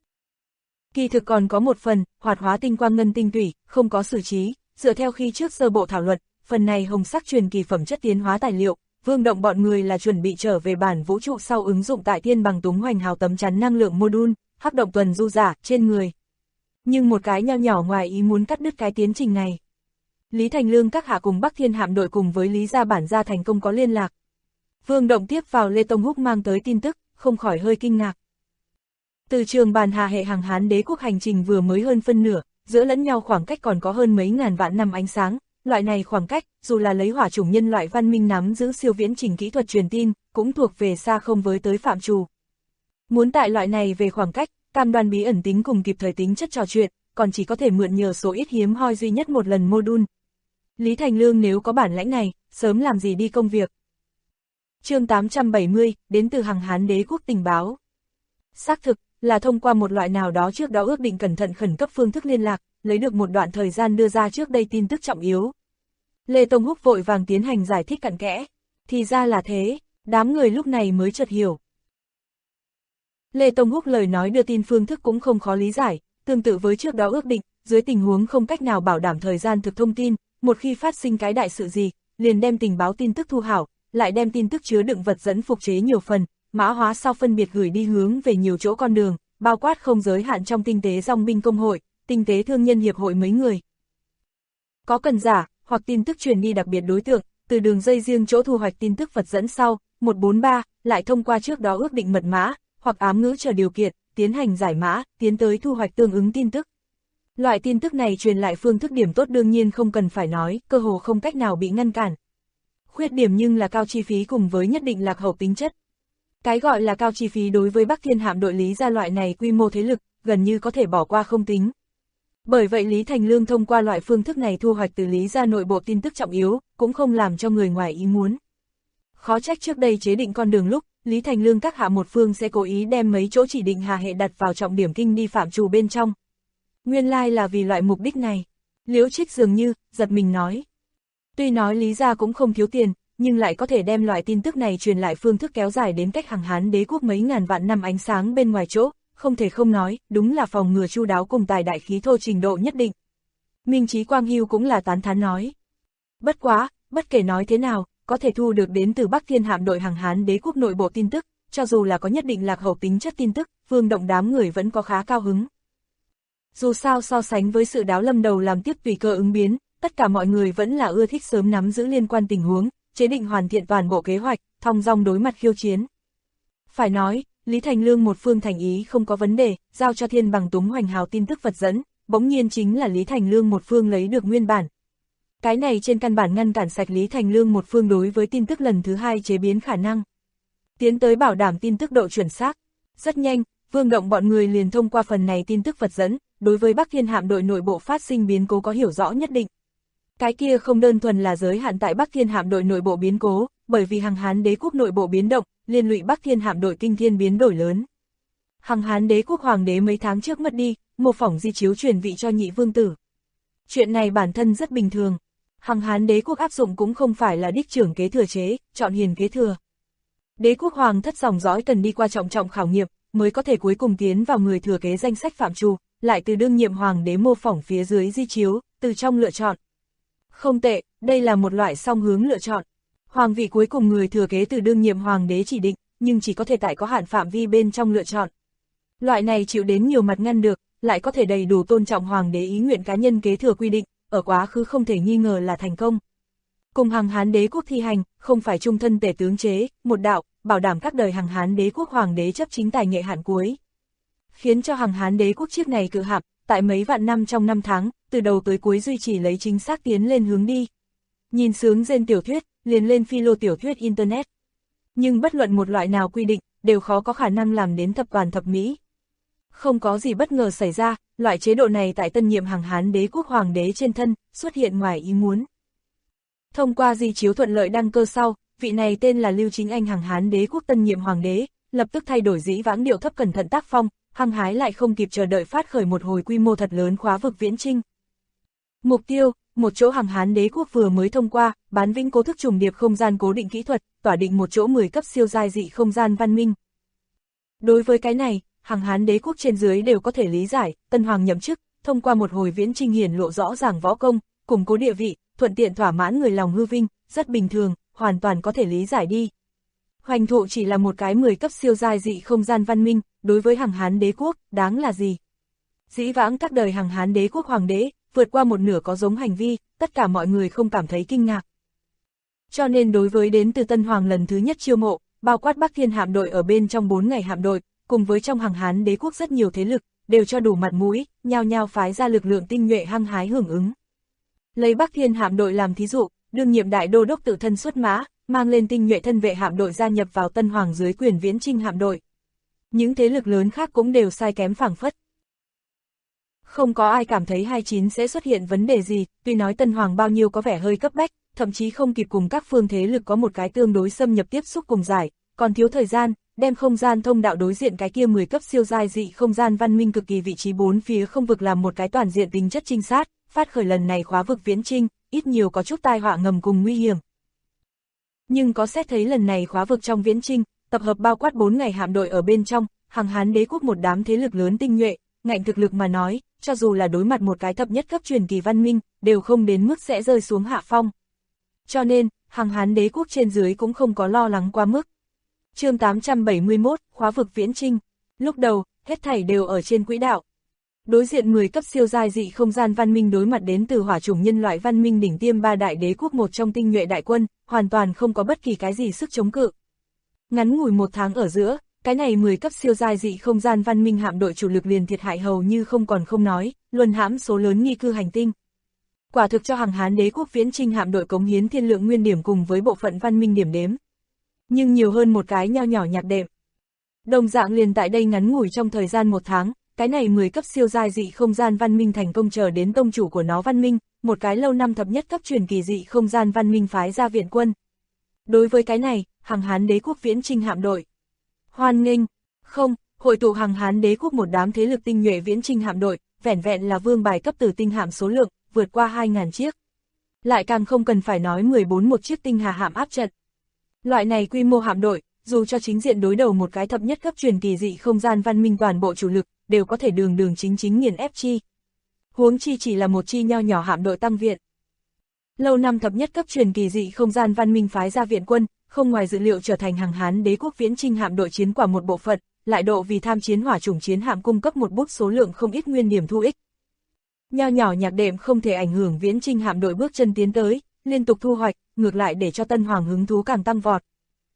S2: Kỳ thực còn có một phần, hoạt hóa tinh quang ngân tinh thủy, không có xử trí, dựa theo khi trước sơ bộ thảo luận, phần này hồng sắc truyền kỳ phẩm chất tiến hóa tài liệu, Vương Động bọn người là chuẩn bị trở về bản vũ trụ sau ứng dụng tại thiên bằng túng hoành hào tấm chắn năng lượng module, hắc động tuần du giả, trên người. Nhưng một cái nho nhỏ ngoài ý muốn cắt đứt cái tiến trình này. Lý Thành Lương các hạ cùng Bắc Thiên hạm đội cùng với Lý Gia bản gia thành công có liên lạc. Vương Động tiếp vào Lê Tông Húc mang tới tin tức, không khỏi hơi kinh ngạc. Từ trường bàn hà hệ hàng Hán đế quốc hành trình vừa mới hơn phân nửa, giữa lẫn nhau khoảng cách còn có hơn mấy ngàn vạn năm ánh sáng, loại này khoảng cách, dù là lấy hỏa chủng nhân loại văn minh nắm giữ siêu viễn trình kỹ thuật truyền tin, cũng thuộc về xa không với tới phạm trù. Muốn tại loại này về khoảng cách, cam đoan bí ẩn tính cùng kịp thời tính chất trò chuyện, còn chỉ có thể mượn nhờ số ít hiếm hoi duy nhất một lần module. Lý Thành Lương nếu có bản lãnh này, sớm làm gì đi công việc. Chương 870, đến từ hàng Hán đế quốc tình báo. Xác thực, là thông qua một loại nào đó trước đó ước định cẩn thận khẩn cấp phương thức liên lạc, lấy được một đoạn thời gian đưa ra trước đây tin tức trọng yếu. Lê Tông Húc vội vàng tiến hành giải thích cặn kẽ. Thì ra là thế, đám người lúc này mới chợt hiểu. Lê Tông Húc lời nói đưa tin phương thức cũng không khó lý giải, tương tự với trước đó ước định, dưới tình huống không cách nào bảo đảm thời gian thực thông tin, một khi phát sinh cái đại sự gì, liền đem tình báo tin tức thu hảo, lại đem tin tức chứa đựng vật dẫn phục chế nhiều phần, mã hóa sau phân biệt gửi đi hướng về nhiều chỗ con đường, bao quát không giới hạn trong tinh tế dòng binh công hội, tinh tế thương nhân hiệp hội mấy người. Có cần giả, hoặc tin tức truyền đi đặc biệt đối tượng, từ đường dây riêng chỗ thu hoạch tin tức vật dẫn sau, 143, lại thông qua trước đó ước định mật mã, hoặc ám ngữ chờ điều kiện, tiến hành giải mã, tiến tới thu hoạch tương ứng tin tức. Loại tin tức này truyền lại phương thức điểm tốt đương nhiên không cần phải nói, cơ hồ không cách nào bị ngăn cản. Khuyết điểm nhưng là cao chi phí cùng với nhất định lạc hậu tính chất. Cái gọi là cao chi phí đối với Bắc Thiên hạm đội Lý gia loại này quy mô thế lực, gần như có thể bỏ qua không tính. Bởi vậy Lý Thành Lương thông qua loại phương thức này thu hoạch từ Lý gia nội bộ tin tức trọng yếu, cũng không làm cho người ngoài ý muốn. Khó trách trước đây chế định con đường lúc, Lý Thành Lương các hạ một phương sẽ cố ý đem mấy chỗ chỉ định hà hệ đặt vào trọng điểm kinh đi phạm trù bên trong. Nguyên lai là vì loại mục đích này. Liễu Trích dường như, giật mình nói. Tuy nói Lý gia cũng không thiếu tiền, nhưng lại có thể đem loại tin tức này truyền lại phương thức kéo dài đến cách hàng Hán đế quốc mấy ngàn vạn năm ánh sáng bên ngoài chỗ, không thể không nói, đúng là phòng ngừa chu đáo cùng tài đại khí thô trình độ nhất định. Minh Chí Quang Hưu cũng là tán thán nói. Bất quá, bất kể nói thế nào, có thể thu được đến từ Bắc Thiên hạm đội hàng Hán đế quốc nội bộ tin tức, cho dù là có nhất định lạc hậu tính chất tin tức, Vương Động đám người vẫn có khá cao hứng. Dù sao so sánh với sự đáo lâm đầu làm tiếp tùy cơ ứng biến, tất cả mọi người vẫn là ưa thích sớm nắm giữ liên quan tình huống, chế định hoàn thiện toàn bộ kế hoạch, thong dong đối mặt khiêu chiến. Phải nói, Lý Thành Lương một phương thành ý không có vấn đề, giao cho Thiên Bằng Túng Hoành Hào tin tức vật dẫn, bỗng nhiên chính là Lý Thành Lương một phương lấy được nguyên bản. Cái này trên căn bản ngăn cản sạch Lý Thành Lương một phương đối với tin tức lần thứ hai chế biến khả năng. Tiến tới bảo đảm tin tức độ chuẩn xác. Rất nhanh, Vương Động bọn người liền thông qua phần này tin tức vật dẫn, đối với Bắc Thiên hạm đội nội bộ phát sinh biến cố có hiểu rõ nhất định. Cái kia không đơn thuần là giới hạn tại Bắc Thiên hạm đội nội bộ biến cố, bởi vì hàng Hán đế quốc nội bộ biến động, liên lụy Bắc Thiên hạm đội kinh thiên biến đổi lớn. Hàng Hán đế quốc hoàng đế mấy tháng trước mất đi, mô phỏng di chiếu truyền vị cho nhị vương tử. Chuyện này bản thân rất bình thường. Hàng Hán đế quốc áp dụng cũng không phải là đích trưởng kế thừa chế, chọn hiền kế thừa. Đế quốc hoàng thất dòng dõi cần đi qua trọng khảo nghiệm, mới có thể cuối cùng tiến vào người thừa kế danh sách phạm trù, lại từ đương nhiệm hoàng đế mô phỏng phía dưới di chiếu, từ trong lựa chọn. Không tệ, đây là một loại song hướng lựa chọn. Hoàng vị cuối cùng người thừa kế từ đương nhiệm hoàng đế chỉ định, nhưng chỉ có thể tại có hạn phạm vi bên trong lựa chọn. Loại này chịu đến nhiều mặt ngăn được, lại có thể đầy đủ tôn trọng hoàng đế ý nguyện cá nhân kế thừa quy định, ở quá khứ không thể nghi ngờ là thành công. Cùng hàng Hán đế quốc thi hành, không phải trung thân tể tướng chế, một đạo, bảo đảm các đời hàng Hán đế quốc hoàng đế chấp chính tài nghệ hạn cuối. Khiến cho hàng Hán đế quốc chiếc này cự hạm, tại mấy vạn năm trong năm tháng, từ đầu tới cuối duy trì lấy chính xác tiến lên hướng đi. Nhìn sướng trên tiểu thuyết, liền lên philo tiểu thuyết Internet. Nhưng bất luận một loại nào quy định, đều khó có khả năng làm đến thập toàn thập mỹ. Không có gì bất ngờ xảy ra, loại chế độ này tại tân nhiệm hàng Hán đế quốc hoàng đế trên thân, xuất hiện ngoài ý muốn. Thông qua di chiếu thuận lợi đăng cơ sau, vị này tên là Lưu Chính Anh hàng Hán đế quốc tân nhiệm hoàng đế, lập tức thay đổi dĩ vãng điệu thấp cẩn thận tác phong, hăng hái lại không kịp chờ đợi phát khởi một hồi quy mô thật lớn khóa vực viễn chinh. Mục tiêu, một chỗ hàng Hán đế quốc vừa mới thông qua, bán vĩnh cố thức trùng điệp không gian cố định kỹ thuật, tỏa định một chỗ 10 cấp siêu giai dị không gian văn minh. Đối với cái này, hàng Hán đế quốc trên dưới đều có thể lý giải, tân hoàng nhậm chức, thông qua một hồi viễn chinh hiển lộ rõ ràng võ công, củng cố địa vị, thuận tiện thỏa mãn người lòng hư vinh, rất bình thường, hoàn toàn có thể lý giải đi. Hoành thụ chỉ là một cái 10 cấp siêu giai dị không gian văn minh, đối với hàng Hán đế quốc, đáng là gì? Dĩ vãng các đời hàng Hán đế quốc hoàng đế, vượt qua một nửa có giống hành vi, tất cả mọi người không cảm thấy kinh ngạc. Cho nên đối với đến từ Tân Hoàng lần thứ nhất chiêu mộ, bao quát Bắc Thiên hạm đội ở bên trong 4 ngày hạm đội, cùng với trong hàng Hán đế quốc rất nhiều thế lực, đều cho đủ mặt mũi, nhao nhao phái ra lực lượng tinh nhuệ hăng hái hưởng ứng. Lấy Bắc Thiên hạm đội làm thí dụ, đương nhiệm đại đô đốc tự thân xuất mã, mang lên tinh nhuệ thân vệ hạm đội gia nhập vào Tân Hoàng dưới quyền viễn chinh hạm đội. Những thế lực lớn khác cũng đều sai kém phảng phất. Không có ai cảm thấy 29 sẽ xuất hiện vấn đề gì, tuy nói Tân Hoàng bao nhiêu có vẻ hơi cấp bách, thậm chí không kịp cùng các phương thế lực có một cái tương đối xâm nhập tiếp xúc cùng giải, còn thiếu thời gian, đem không gian thông đạo đối diện cái kia 10 cấp siêu giai dị không gian văn minh cực kỳ vị trí 4 phía không vực làm một cái toàn diện tính chất trinh sát, phát khởi lần này khóa vực viễn chinh, ít nhiều có chút tai họa ngầm cùng nguy hiểm. Nhưng có xét thấy lần này khóa vực trong viễn chinh, tập hợp bao quát 4 ngày hạm đội ở bên trong, hàng Hán đế quốc một đám thế lực lớn tinh nhuệ, ngạnh thực lực mà nói, cho dù là đối mặt một cái thập nhất cấp truyền kỳ văn minh, đều không đến mức sẽ rơi xuống hạ phong. Cho nên, hàng Hán đế quốc trên dưới cũng không có lo lắng quá mức. Chương 871, khóa vực viễn trinh. Lúc đầu, hết thảy đều ở trên quỹ đạo. Đối diện 10 cấp siêu giai dị không gian văn minh đối mặt đến từ hỏa chủng nhân loại văn minh đỉnh tiêm ba đại đế quốc một trong tinh nhuệ đại quân, hoàn toàn không có bất kỳ cái gì sức chống cự. Ngắn ngủi 1 tháng ở giữa, cái này 10 cấp siêu giai dị không gian văn minh hạm đội chủ lực liền thiệt hại hầu như không còn không nói, luân hãm số lớn nghi cư hành tinh. Quả thực cho Hằng Hán đế quốc viễn trinh hạm đội cống hiến thiên lượng nguyên điểm cùng với bộ phận văn minh điểm đếm. Nhưng nhiều hơn một cái nho nhỏ nhạc đệm. Đồng dạng liền tại đây ngắn ngủi trong thời gian 1 tháng, cái này 10 cấp siêu giai dị không gian văn minh thành công chờ đến tông chủ của nó văn minh, một cái lâu năm thập nhất cấp truyền kỳ dị không gian văn minh phái ra viện quân. Đối với cái này, Hằng Hán đế quốc viễn trinh hạm đội hoan nghênh, không, hội tụ Hằng Hán đế quốc một đám thế lực tinh nhuệ viễn trinh hạm đội, vẻn vẹn là vương bài cấp tử tinh hạm số lượng, vượt qua 2.000 chiếc. Lại càng không cần phải nói 14 một chiếc tinh hà hạm áp trận. Loại này quy mô hạm đội, dù cho chính diện đối đầu một cái thập nhất cấp truyền kỳ dị không gian văn minh toàn bộ chủ lực, đều có thể đường đường chính chính nghiền ép chi. Huống chi chỉ là một chi nho nhỏ hạm đội tăng viện. Lâu năm thập nhất cấp truyền kỳ dị không gian văn minh phái ra viện quân, không ngoài dự liệu trở thành Hằng Hán đế quốc viễn trinh hạm đội chiến quả một bộ phận, lại độ vì tham chiến hỏa chủng chiến hạm cung cấp một bút số lượng không ít nguyên điểm thu ích. Nho nhỏ nhạc đệm không thể ảnh hưởng viễn trinh hạm đội bước chân tiến tới, liên tục thu hoạch, ngược lại để cho Tân Hoàng hứng thú càng tăng vọt.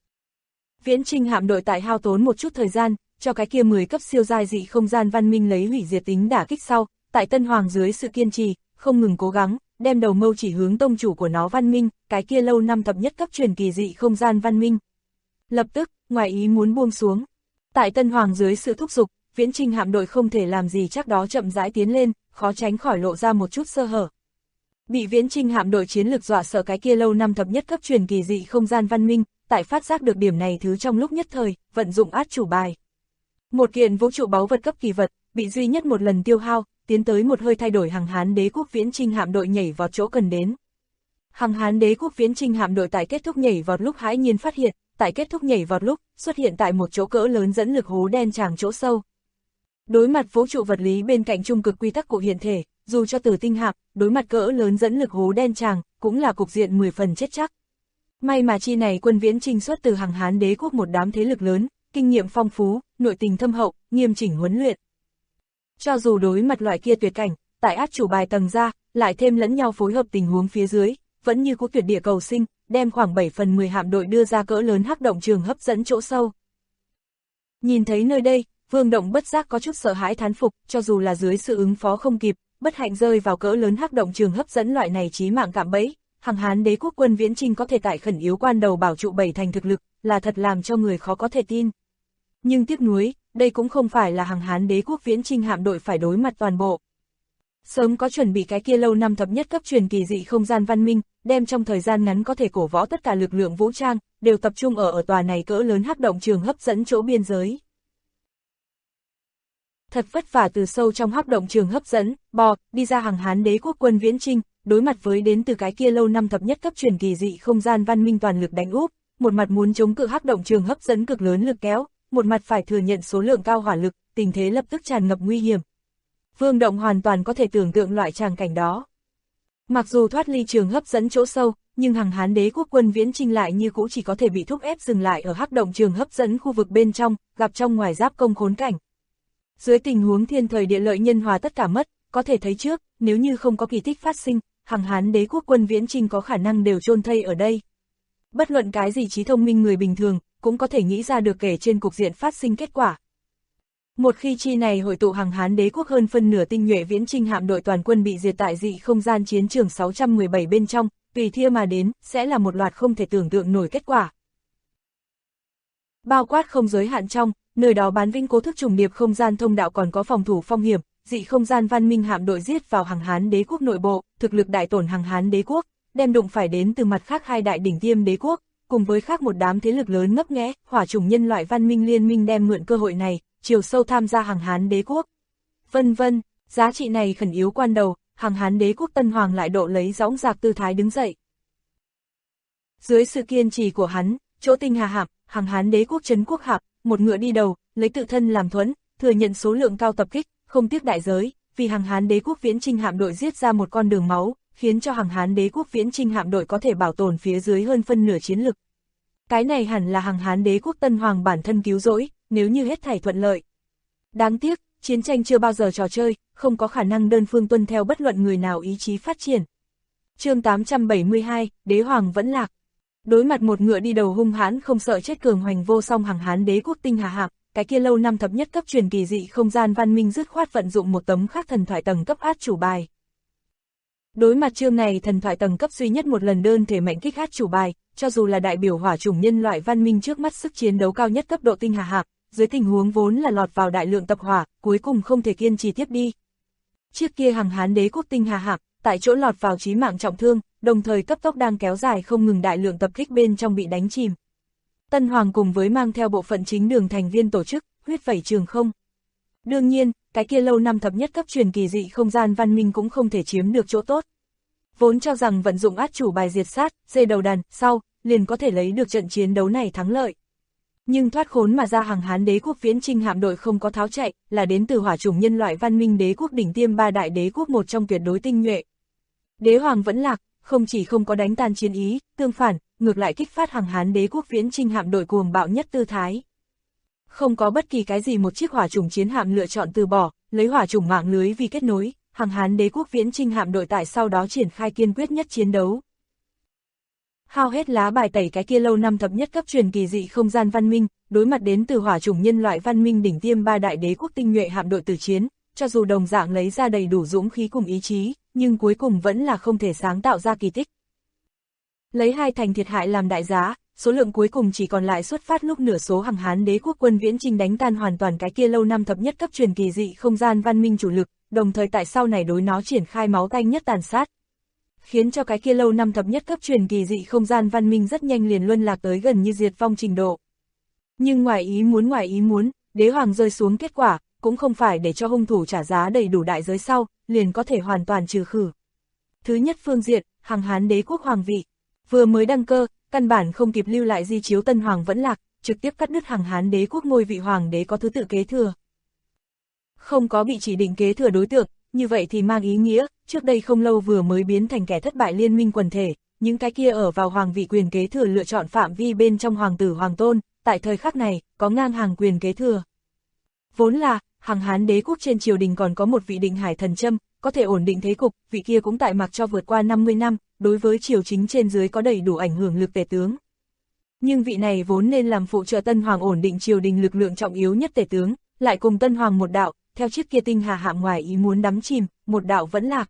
S2: Viễn trinh hạm đội tại hao tốn một chút thời gian, cho cái kia 10 cấp siêu giai dị không gian văn minh lấy hủy diệt tính đả kích sau, tại Tân Hoàng dưới sự kiên trì, không ngừng cố gắng, đem đầu mâu chỉ hướng tông chủ của nó văn minh, cái kia lâu năm thập nhất cấp truyền kỳ dị không gian văn minh. Lập tức, ngoài ý muốn buông xuống. Tại Tân Hoàng dưới sự thúc giục, viễn trinh hạm đội không thể làm gì chắc đó chậm rãi tiến lên, khó tránh khỏi lộ ra một chút sơ hở. Bị viễn trinh hạm đội chiến lực dọa sợ cái kia lâu năm thập nhất cấp truyền kỳ dị không gian văn minh, tại phát giác được điểm này thứ trong lúc nhất thời, vận dụng át chủ bài. Một kiện vũ trụ báu vật cấp kỳ vật, bị duy nhất một lần tiêu hao, tiến tới một hơi thay đổi Hằng Hán đế quốc viễn trinh hạm đội nhảy vọt chỗ cần đến. Hằng Hán đế quốc viễn trinh hạm đội tại kết thúc nhảy vọt lúc hãi nhiên phát hiện, tại kết thúc nhảy vọt lúc, xuất hiện tại một chỗ cỡ lớn dẫn lực hố đen tràng chỗ sâu. Đối mặt vũ trụ vật lý bên cạnh trung cực quy tắc cụ hiện thể, dù cho tử tinh hạm, đối mặt cỡ lớn dẫn lực hố đen tràng, cũng là cục diện 10 phần chết chắc. May mà chi này quân viễn trinh xuất từ Hằng Hán đế quốc một đám thế lực lớn, kinh nghiệm phong phú, nội tình thâm hậu, nghiêm chỉnh huấn luyện. Cho dù đối mặt loại kia tuyệt cảnh, tại át chủ bài tầng ra, lại thêm lẫn nhau phối hợp tình huống phía dưới, vẫn như có tuyệt địa cầu sinh, đem khoảng 7 phần 10 hạm đội đưa ra cỡ lớn hắc động trường hấp dẫn chỗ sâu. Nhìn thấy nơi đây, Vương Động bất giác có chút sợ hãi thán phục, cho dù là dưới sự ứng phó không kịp, bất hạnh rơi vào cỡ lớn hắc động trường hấp dẫn loại này chí mạng cạm bẫy, Hằng Hán đế quốc quân viễn trinh có thể tại khẩn yếu quan đầu bảo trụ 7 thành thực lực, là thật làm cho người khó có thể tin. Nhưng tiếc nuối, đây cũng không phải là Hằng Hán đế quốc viễn trinh hạm đội phải đối mặt toàn bộ. Sớm có chuẩn bị cái kia lâu năm thập nhất cấp truyền kỳ dị không gian văn minh, đem trong thời gian ngắn có thể cổ võ tất cả lực lượng vũ trang, đều tập trung ở tòa này cỡ lớn hắc động trường hấp dẫn chỗ biên giới. Thật vất vả từ sâu trong hắc động trường hấp dẫn, đi ra Hằng Hán đế quốc quân viễn trinh, đối mặt với đến từ cái kia lâu năm thập nhất cấp truyền kỳ dị không gian văn minh toàn lực đánh úp, một mặt muốn chống cự hắc động trường hấp dẫn cực lớn lực kéo, một mặt phải thừa nhận số lượng cao hỏa lực, tình thế lập tức tràn ngập nguy hiểm. Vương Động hoàn toàn có thể tưởng tượng loại tràng cảnh đó. Mặc dù thoát ly trường hấp dẫn chỗ sâu, nhưng Hằng Hán đế quốc quân viễn trinh lại như cũ chỉ có thể bị thúc ép dừng lại ở hắc động trường hấp dẫn khu vực bên trong, gặp trong ngoài giáp công khốn cảnh. Dưới tình huống thiên thời địa lợi nhân hòa tất cả mất, có thể thấy trước, nếu như không có kỳ tích phát sinh, Hằng Hán đế quốc quân viễn trinh có khả năng đều chôn thây ở đây. Bất luận cái gì trí thông minh người bình thường, cũng có thể nghĩ ra được kể trên cục diện phát sinh kết quả. Một khi chi này hội tụ Hằng Hán đế quốc hơn phân nửa tinh nhuệ viễn trinh hạm đội toàn quân bị diệt tại dị không gian chiến trường 617 bên trong, tùy thia mà đến, sẽ là một loạt không thể tưởng tượng nổi kết quả. Bao quát không giới hạn trong, nơi đó bán vĩnh cố thức trùng điệp không gian thông đạo còn có phòng thủ phong hiểm, dị không gian văn minh hạm đội giết vào Hằng Hán đế quốc nội bộ, thực lực đại tổn Hằng Hán đế quốc, đem đụng phải đến từ mặt khác hai đại đỉnh tiêm đế quốc, cùng với khác một đám thế lực lớn ngấp nghé, hỏa chủng nhân loại văn minh liên minh đem mượn cơ hội này, chiều sâu tham gia Hằng Hán đế quốc. Vân vân, giá trị này khẩn yếu quan đầu, Hằng Hán đế quốc Tân Hoàng lại độ lấy dõng dạc tư thái đứng dậy. Dưới sự kiên trì của hắn, chỗ tinh hà hạm, Hằng Hán đế quốc trấn quốc hạm, một ngựa đi đầu, lấy tự thân làm thuẫn, thừa nhận số lượng cao tập kích, không tiếc đại giới, vì Hằng Hán đế quốc viễn trinh hạm đội giết ra một con đường máu, khiến cho Hằng Hán đế quốc viễn trinh hạm đội có thể bảo tồn phía dưới hơn phân nửa chiến lực. Cái này hẳn là Hằng Hán đế quốc Tân Hoàng bản thân cứu rỗi, nếu như hết thảy thuận lợi. Đáng tiếc, chiến tranh chưa bao giờ trò chơi, không có khả năng đơn phương tuân theo bất luận người nào ý chí phát triển. Chương 872, Đế Hoàng vẫn lạc. Đối mặt một ngựa đi đầu hung hãn không sợ chết cường hoành vô song Hằng Hán đế quốc Tinh Hà Hạm, cái kia lâu năm thập nhất cấp truyền kỳ dị không gian văn minh dứt khoát vận dụng một tấm khác thần thoại tầng cấp át chủ bài. Đối mặt chương này thần thoại tầng cấp duy nhất một lần đơn thể mệnh kích át chủ bài, cho dù là đại biểu hỏa chủng nhân loại văn minh trước mắt sức chiến đấu cao nhất cấp độ Tinh Hà Hạm, dưới tình huống vốn là lọt vào đại lượng tập hỏa, cuối cùng không thể kiên trì tiếp đi. Chiếc kia Hằng Hán đế quốc Tinh Hà Hạm, tại chỗ lọt vào chí mạng trọng thương, đồng thời cấp tốc đang kéo dài không ngừng đại lượng tập kích bên trong bị đánh chìm. Tân Hoàng cùng với mang theo bộ phận chính đường thành viên tổ chức, huyết vẩy trường không. Đương nhiên, cái kia lâu năm thập nhất cấp truyền kỳ dị không gian văn minh cũng không thể chiếm được chỗ tốt. Vốn cho rằng vận dụng át chủ bài diệt sát, dê đầu đàn, sau, liền có thể lấy được trận chiến đấu này thắng lợi. Nhưng thoát khốn mà ra Hằng Hán đế quốc viễn chinh hạm đội không có tháo chạy, là đến từ hỏa chủng nhân loại văn minh đế quốc đỉnh tiêm ba đại đế quốc một trong tuyệt đối tinh nhuệ. Đế hoàng vẫn lạc, không chỉ không có đánh tan chiến ý, tương phản, ngược lại kích phát Hằng Hán đế quốc viễn chinh hạm đội cuồng bạo nhất tư thái. Không có bất kỳ cái gì một chiếc hỏa chủng chiến hạm lựa chọn từ bỏ, lấy hỏa chủng mạng lưới vì kết nối, Hằng Hán đế quốc viễn chinh hạm đội tại sau đó triển khai kiên quyết nhất chiến đấu. Hao hết lá bài tẩy cái kia lâu năm thập nhất cấp truyền kỳ dị không gian văn minh, đối mặt đến từ hỏa chủng nhân loại văn minh đỉnh tiêm ba đại đế quốc tinh nhuệ hạm đội tử chiến, cho dù đồng dạng lấy ra đầy đủ dũng khí cùng ý chí, nhưng cuối cùng vẫn là không thể sáng tạo ra kỳ tích. Lấy 2 thành thiệt hại làm đại giá, số lượng cuối cùng chỉ còn lại xuất phát lúc nửa số Hằng Hán đế quốc quân viễn chinh đánh tan hoàn toàn cái kia lâu năm thập nhất cấp truyền kỳ dị không gian văn minh chủ lực, đồng thời tại sau này đối nó triển khai máu tanh nhất tàn sát. Khiến cho cái kia lâu năm thập nhất cấp truyền kỳ dị không gian văn minh rất nhanh liền luân lạc tới gần như diệt vong trình độ. Nhưng ngoài ý muốn, đế hoàng rơi xuống kết quả, cũng không phải để cho hung thủ trả giá đầy đủ đại giới sau, liền có thể hoàn toàn trừ khử. Thứ nhất phương diện, Hằng Hán đế quốc hoàng vị, vừa mới đăng cơ, căn bản không kịp lưu lại di chiếu tân hoàng vẫn lạc, trực tiếp cắt đứt Hằng Hán đế quốc ngôi vị hoàng đế có thứ tự kế thừa. Không có bị chỉ định kế thừa đối tượng, như vậy thì mang ý nghĩa, trước đây không lâu vừa mới biến thành kẻ thất bại liên minh quần thể, những cái kia ở vào hoàng vị quyền kế thừa lựa chọn phạm vi bên trong hoàng tử hoàng tôn, tại thời khắc này, có ngang hàng quyền kế thừa. Vốn là, Hằng Hán đế quốc trên triều đình còn có một vị định hải thần châm, có thể ổn định thế cục, vị kia cũng tại mặc cho vượt qua 50 năm, đối với triều chính trên dưới có đầy đủ ảnh hưởng lực tể tướng. Nhưng vị này vốn nên làm phụ trợ tân hoàng ổn định triều đình lực lượng trọng yếu nhất tể tướng, lại cùng tân hoàng một đạo, theo chiếc kia Tinh Hà Hạm ngoài ý muốn đắm chìm, một đạo vẫn lạc.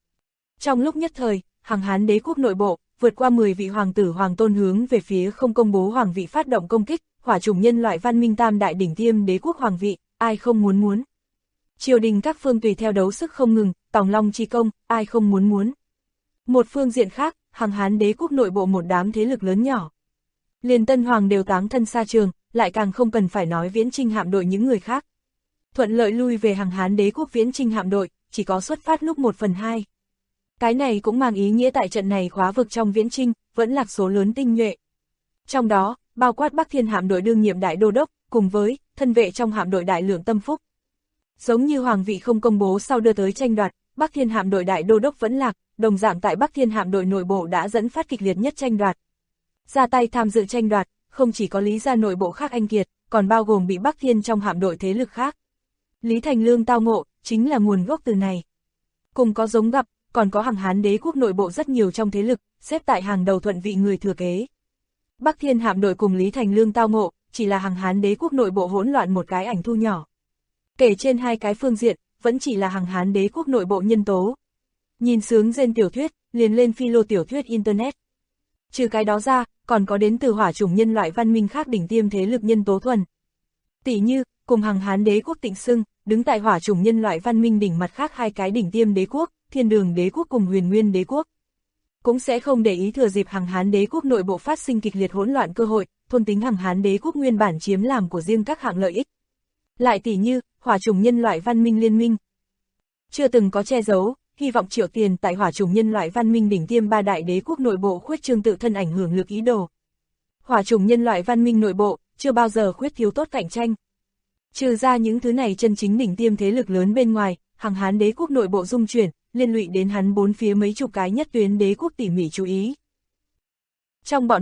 S2: Trong lúc nhất thời, Hằng Hán đế quốc nội bộ, vượt qua 10 vị hoàng tử hoàng tôn hướng về phía không công bố hoàng vị phát động công kích, hỏa chủng nhân loại văn minh tam đại đỉnh tiêm đế quốc hoàng vị, ai không muốn. Triều đình các phương tùy theo đấu sức không ngừng, tòng long chi công, ai không muốn. Một phương diện khác, Hằng Hán đế quốc nội bộ một đám thế lực lớn nhỏ. Liền tân hoàng đều táng thân xa trường, lại càng không cần phải nói viễn chinh hạm đội những người khác. Thuận lợi lui về Hằng Hán đế quốc viễn chinh hạm đội, chỉ có xuất phát lúc 1/2. Cái này cũng mang ý nghĩa tại trận này khóa vực trong viễn chinh, vẫn lạc số lớn tinh nhuệ. Trong đó, bao quát Bắc Thiên hạm đội đương nhiệm đại đô đốc, cùng với thân vệ trong hạm đội đại lượng tâm phúc. Giống như hoàng vị không công bố sau đưa tới tranh đoạt, Bắc Thiên hạm đội đại đô đốc vẫn lạc, đồng dạng tại Bắc Thiên hạm đội nội bộ đã dẫn phát kịch liệt nhất tranh đoạt. Ra tay tham dự tranh đoạt, không chỉ có lý gia nội bộ khác anh kiệt, còn bao gồm bị Bắc Thiên trong hạm đội thế lực khác. Lý Thành Lương tao ngộ, chính là nguồn gốc từ này. Cùng có giống gặp, còn có Hằng Hán đế quốc nội bộ rất nhiều trong thế lực, xếp tại hàng đầu thuận vị người thừa kế. Bắc Thiên hạm đội cùng Lý Thành Lương tao ngộ, chỉ là Hằng Hán đế quốc nội bộ hỗn loạn một cái ảnh thu nhỏ. Kể trên 2 cái phương diện, vẫn chỉ là Hằng Hán đế quốc nội bộ nhân tố. Nhìn sướng gen tiểu thuyết, liền lên philo tiểu thuyết internet. Trừ cái đó ra, còn có đến từ hỏa chủng nhân loại văn minh khác đỉnh tiêm thế lực nhân tố thuần. Tỷ như, cùng Hằng Hán đế quốc Tịnh Xưng, đứng tại hỏa chủng nhân loại văn minh đỉnh mặt khác 2 cái đỉnh tiêm đế quốc, Thiên Đường đế quốc cùng Huyền Nguyên đế quốc. Cũng sẽ không để ý thừa dịp Hằng Hán đế quốc nội bộ phát sinh kịch liệt hỗn loạn cơ hội, thôn tính Hằng Hán đế quốc nguyên bản chiếm làm của riêng các hạng lợi ích. Lại tỷ như, hỏa chủng nhân loại văn minh liên minh. Chưa từng có che giấu, hy vọng Triệu Tiền tại hỏa chủng nhân loại văn minh đỉnh tiêm 3 đại đế quốc nội bộ khuyết trương tự thân ảnh hưởng lực ý đồ. Hỏa chủng nhân loại văn minh nội bộ, chưa bao giờ khuyết thiếu tốt cạnh tranh. Trừ ra những thứ này chân chính đỉnh tiêm thế lực lớn bên ngoài, Hằng Hán đế quốc nội bộ dung chuyển, liên lụy đến hắn bốn phía mấy chục cái nhất tuyến đế quốc tỉ mỉ chú ý. Trong bọn họ,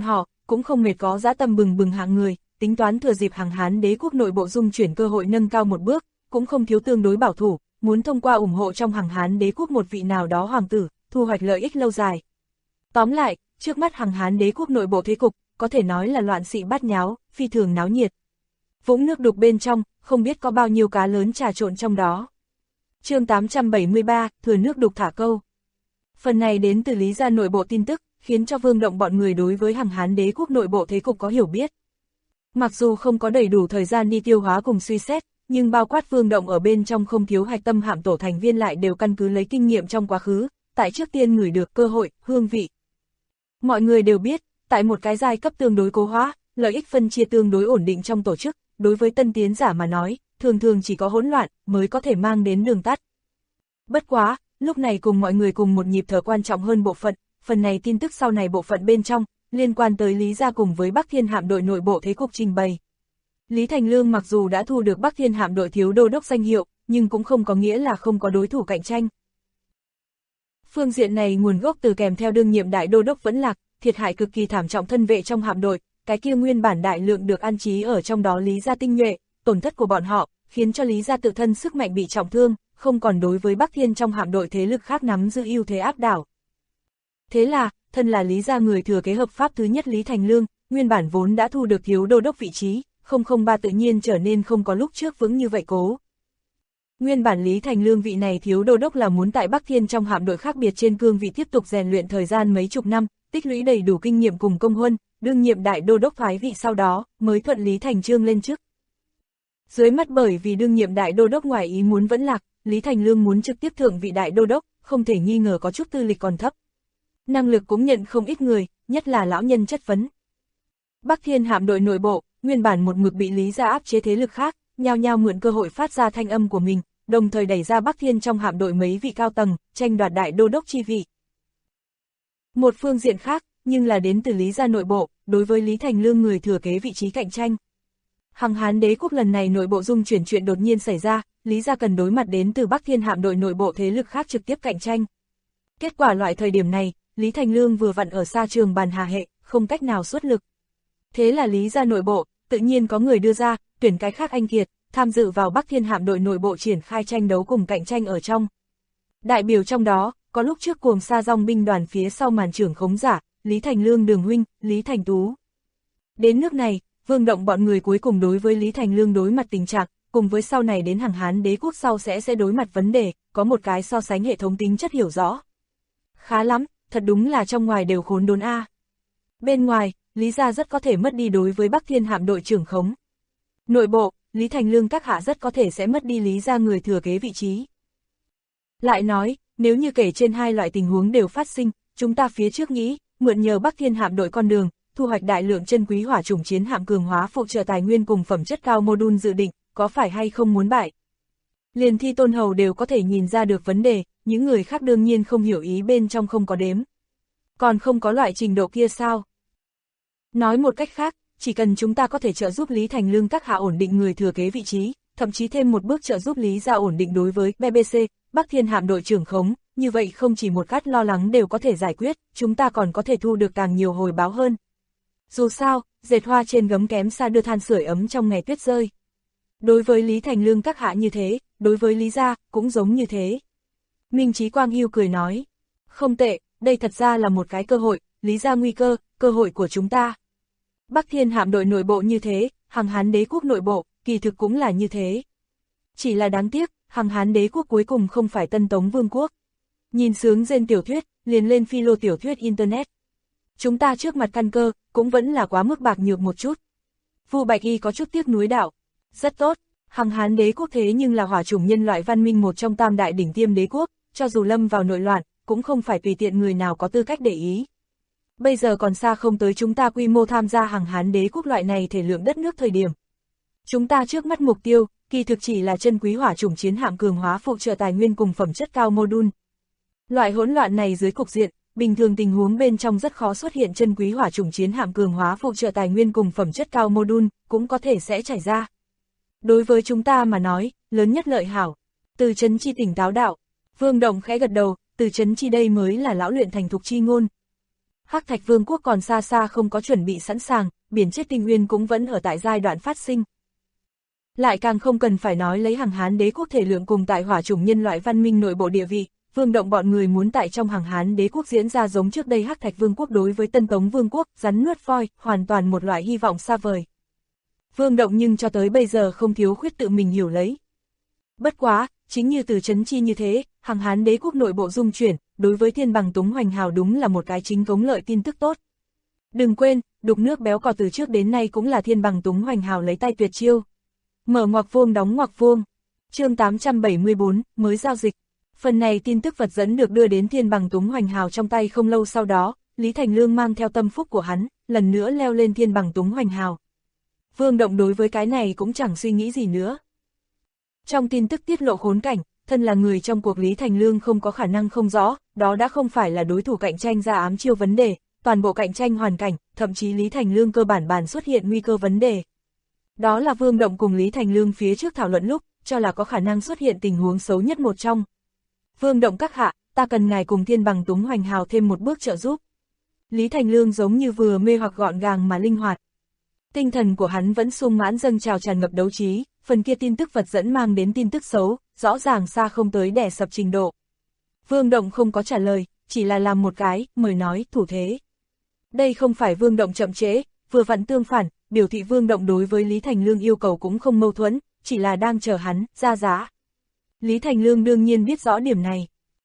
S2: cũng không mệt có dã tâm bừng bừng hạng người, tính toán thừa dịp Hằng Hán đế quốc nội bộ dung chuyển cơ hội nâng cao một bước, cũng không thiếu tương đối bảo thủ, muốn thông qua ủng hộ trong Hằng Hán đế quốc một vị nào đó hoàng tử, thu hoạch lợi ích lâu dài. Tóm lại, trước mắt Hằng Hán đế quốc nội bộ thế cục, có thể nói là loạn xị bát nháo, phi thường náo nhiệt. Vũng nước đục bên trong, không biết có bao nhiêu cá lớn trà trộn trong đó. Chương 873, thừa nước đục thả câu. Phần này đến từ Lý gia nội bộ tin tức, khiến cho Vương Động bọn người đối với Hằng Hán đế quốc nội bộ thế cục có hiểu biết. Mặc dù không có đầy đủ thời gian đi tiêu hóa cùng suy xét, nhưng bao quát Vương Động ở bên trong không thiếu hạch tâm hạm tổ thành viên lại đều căn cứ lấy kinh nghiệm trong quá khứ, tại trước tiên ngửi được cơ hội, hương vị. Mọi người đều biết, tại một cái giai cấp tương đối cố hóa, lợi ích phân chia tương đối ổn định trong tổ chức, đối với tân tiến giả mà nói, thường thường chỉ có hỗn loạn mới có thể mang đến đường tắt. Bất quá, lúc này cùng mọi người cùng một nhịp thở quan trọng hơn bộ phận, phần này tin tức sau này bộ phận bên trong, liên quan tới Lý gia cùng với Bắc Thiên hạm đội nội bộ thế cục trình bày. Lý Thành Lương mặc dù đã thu được Bắc Thiên hạm đội thiếu đô đốc danh hiệu, nhưng cũng không có nghĩa là không có đối thủ cạnh tranh. Phương diện này nguồn gốc từ kèm theo đương nhiệm đại đô đốc vẫn lạc, thiệt hại cực kỳ thảm trọng thân vệ trong hạm đội, cái kia nguyên bản đại lượng được an trí ở trong đó Lý gia tinh nhuệ, tổn thất của bọn họ, khiến cho Lý gia tự thân sức mạnh bị trọng thương, không còn đối với Bắc Thiên trong hạm đội thế lực khác nắm giữ ưu thế áp đảo. Thế là, thân là Lý gia người thừa kế hợp pháp thứ nhất Lý Thành Lương, nguyên bản vốn đã thu được thiếu đô đốc vị trí, 003 tự nhiên trở nên không có lúc trước vững như vậy cố. Nguyên bản Lý Thành Lương vị này thiếu đô đốc là muốn tại Bắc Thiên trong hạm đội khác biệt trên cương vị tiếp tục rèn luyện thời gian mấy chục năm, tích lũy đầy đủ kinh nghiệm cùng công huân, đương nhiệm đại đô đốc thoái vị sau đó, mới thuận lý thành chương lên chức. Dưới mắt bởi vì đương nhiệm đại đô đốc ngoài ý muốn vẫn lạc, Lý Thành Lương muốn trực tiếp thượng vị đại đô đốc, không thể nghi ngờ có chút tư lịch còn thấp. Năng lực cũng nhận không ít người, nhất là lão nhân chất vấn. Bắc Thiên hạm đội nội bộ, nguyên bản một mực bị Lý gia áp chế thế lực khác, nhao nhao mượn cơ hội phát ra thanh âm của mình, đồng thời đẩy ra Bắc Thiên trong hạm đội mấy vị cao tầng, tranh đoạt đại đô đốc chi vị. Một phương diện khác, nhưng là đến từ Lý gia nội bộ, đối với Lý Thành Lương người thừa kế vị trí cạnh tranh. Hằng Hán đế quốc lần này nội bộ dung chuyển chuyện đột nhiên xảy ra, Lý gia cần đối mặt đến từ Bắc Thiên hạm đội nội bộ thế lực khác trực tiếp cạnh tranh. Kết quả loại thời điểm này, Lý Thành Lương vừa vặn ở xa trường bàn hà hệ, không cách nào xuất lực. Thế là Lý gia nội bộ, tự nhiên có người đưa ra, tuyển cái khác anh kiệt, tham dự vào Bắc Thiên hạm đội nội bộ triển khai tranh đấu cùng cạnh tranh ở trong. Đại biểu trong đó, có lúc trước cuồng sa dòng binh đoàn phía sau màn trưởng khống giả, Lý Thành Lương đường huynh, Lý Thành Tú. Đến nước này, Vương Động bọn người cuối cùng đối với Lý Thành Lương đối mặt tình trạng, cùng với sau này đến Hằng Hán đế quốc sau sẽ đối mặt vấn đề, có một cái so sánh hệ thống tính chất hiểu rõ. Khá lắm, thật đúng là trong ngoài đều khốn đốn a. Bên ngoài, Lý gia rất có thể mất đi đối với Bắc Thiên hạm đội trưởng khống. Nội bộ, Lý Thành Lương các hạ rất có thể sẽ mất đi Lý gia người thừa kế vị trí. Lại nói, nếu như kể trên hai loại tình huống đều phát sinh, chúng ta phía trước nghĩ, mượn nhờ Bắc Thiên hạm đội con đường, thu hoạch đại lượng chân quý hỏa chủng chiến hạm cường hóa phụ trợ tài nguyên cùng phẩm chất cao module dự định, có phải hay không muốn bại? Liền Thi Tôn Hầu đều có thể nhìn ra được vấn đề, những người khác đương nhiên không hiểu ý bên trong không có đếm. Còn không có loại trình độ kia sao? Nói một cách khác, chỉ cần chúng ta có thể trợ giúp Lý Thành Lương các hạ ổn định người thừa kế vị trí, thậm chí thêm một bước trợ giúp Lý gia ổn định đối với BBC, Bắc Thiên hạm đội trưởng khống, như vậy không chỉ một cát lo lắng đều có thể giải quyết, chúng ta còn có thể thu được càng nhiều hồi báo hơn. Dù sao, dệt hoa trên gấm kém xa đưa than sưởi ấm trong ngày tuyết rơi. Đối với Lý Thành Lương các hạ như thế, đối với Lý gia cũng giống như thế. Minh Chí Quang Hưu cười nói, không tệ, đây thật ra là một cái cơ hội, Lý gia nguy cơ, cơ hội của chúng ta. Bắc Thiên hạm đội nội bộ như thế, Hằng Hán đế quốc nội bộ, kỳ thực cũng là như thế. Chỉ là đáng tiếc, Hằng Hán đế quốc cuối cùng không phải Tân Tống Vương quốc. Nhìn sướng rên tiểu thuyết, liền lên philo tiểu thuyết Internet. Chúng ta trước mặt căn cơ, cũng vẫn là quá mức bạc nhược một chút. Vu Bạch Y có chút tiếc nuối đạo. Rất tốt, Hằng Hán đế quốc thế nhưng là hỏa chủng nhân loại văn minh một trong tam đại đỉnh tiêm đế quốc, cho dù lâm vào nội loạn, cũng không phải tùy tiện người nào có tư cách để ý. Bây giờ còn xa không tới chúng ta quy mô tham gia Hằng Hán đế quốc loại này thể lượng đất nước thời điểm. Chúng ta trước mắt mục tiêu, kỳ thực chỉ là chân quý hỏa chủng chiến hạm cường hóa phụ trợ tài nguyên cùng phẩm chất cao module. Loại hỗn loạn này dưới cục diện, bình thường tình huống bên trong rất khó xuất hiện chân quý hỏa chủng chiến hạm cường hóa phụ trợ tài nguyên cùng phẩm chất cao module, cũng có thể sẽ xảy ra. Đối với chúng ta mà nói, lớn nhất lợi hảo. Từ Chấn Chi tỉnh táo đạo, Vương Động khẽ gật đầu, Từ Chấn Chi đây mới là lão luyện thành thục chi ngôn. Hắc Thạch Vương quốc còn xa xa không có chuẩn bị sẵn sàng, biển chết tinh nguyên cũng vẫn ở tại giai đoạn phát sinh. Lại càng không cần phải nói lấy Hằng Hán đế quốc thể lượng cùng tại hỏa chủng nhân loại văn minh nội bộ địa vị, Vương Động bọn người muốn tại trong Hằng Hán đế quốc diễn ra giống trước đây Hắc Thạch Vương quốc đối với Tân Tống Vương quốc, rắn nuốt voi, hoàn toàn một loại hy vọng xa vời. Vương Động nhưng cho tới bây giờ không thiếu khuyết tự mình hiểu lấy. Bất quá, chính như từ Trấn Chi như thế, Hằng Hán đế quốc nội bộ dung chuyển, đối với Thiên Bằng Túng Hoành Hào đúng là một cái chính cống lợi tin tức tốt. Đừng quên, đục nước béo cò từ trước đến nay cũng là Thiên Bằng Túng Hoành Hào lấy tay tuyệt chiêu. Mở ngoặc vuông đóng ngoặc vuông. Chương 874, mới giao dịch. Phần này tin tức vật dẫn được đưa đến Thiên Bằng Túng Hoành Hào trong tay không lâu sau đó, Lý Thành Lương mang theo tâm phúc của hắn, lần nữa leo lên Thiên Bằng Túng Hoành Hào. Vương Động đối với cái này cũng chẳng suy nghĩ gì nữa. Trong tin tức tiết lộ khốn cảnh, thân là người trong cuộc Lý Thành Lương không có khả năng không rõ, đó đã không phải là đối thủ cạnh tranh ra ám chiêu vấn đề, toàn bộ cạnh tranh hoàn cảnh, thậm chí Lý Thành Lương cơ bản xuất hiện nguy cơ vấn đề. Đó là Vương Động cùng Lý Thành Lương phía trước thảo luận lúc, cho là có khả năng xuất hiện tình huống xấu nhất một trong. Vương Động các hạ, ta cần ngài cùng Thiên Bằng Túng Hoành Hào thêm một bước trợ giúp. Lý Thành Lương giống như vừa mê hoặc gọn gàng mà linh hoạt. Tinh thần của hắn vẫn sung mãn dâng trào tràn ngập đấu trí, phần kia tin tức vật dẫn mang đến tin tức xấu, rõ ràng xa không tới đè sập trình độ. Vương Động không có trả lời, chỉ là làm một cái, mời nói, thủ thế. Đây không phải Vương Động chậm trễ, vừa vặn tương phản, biểu thị Vương Động đối với Lý Thành Lương yêu cầu cũng không mâu thuẫn, chỉ là đang chờ hắn, ra giá. Lý Thành Lương đương nhiên biết rõ điểm này.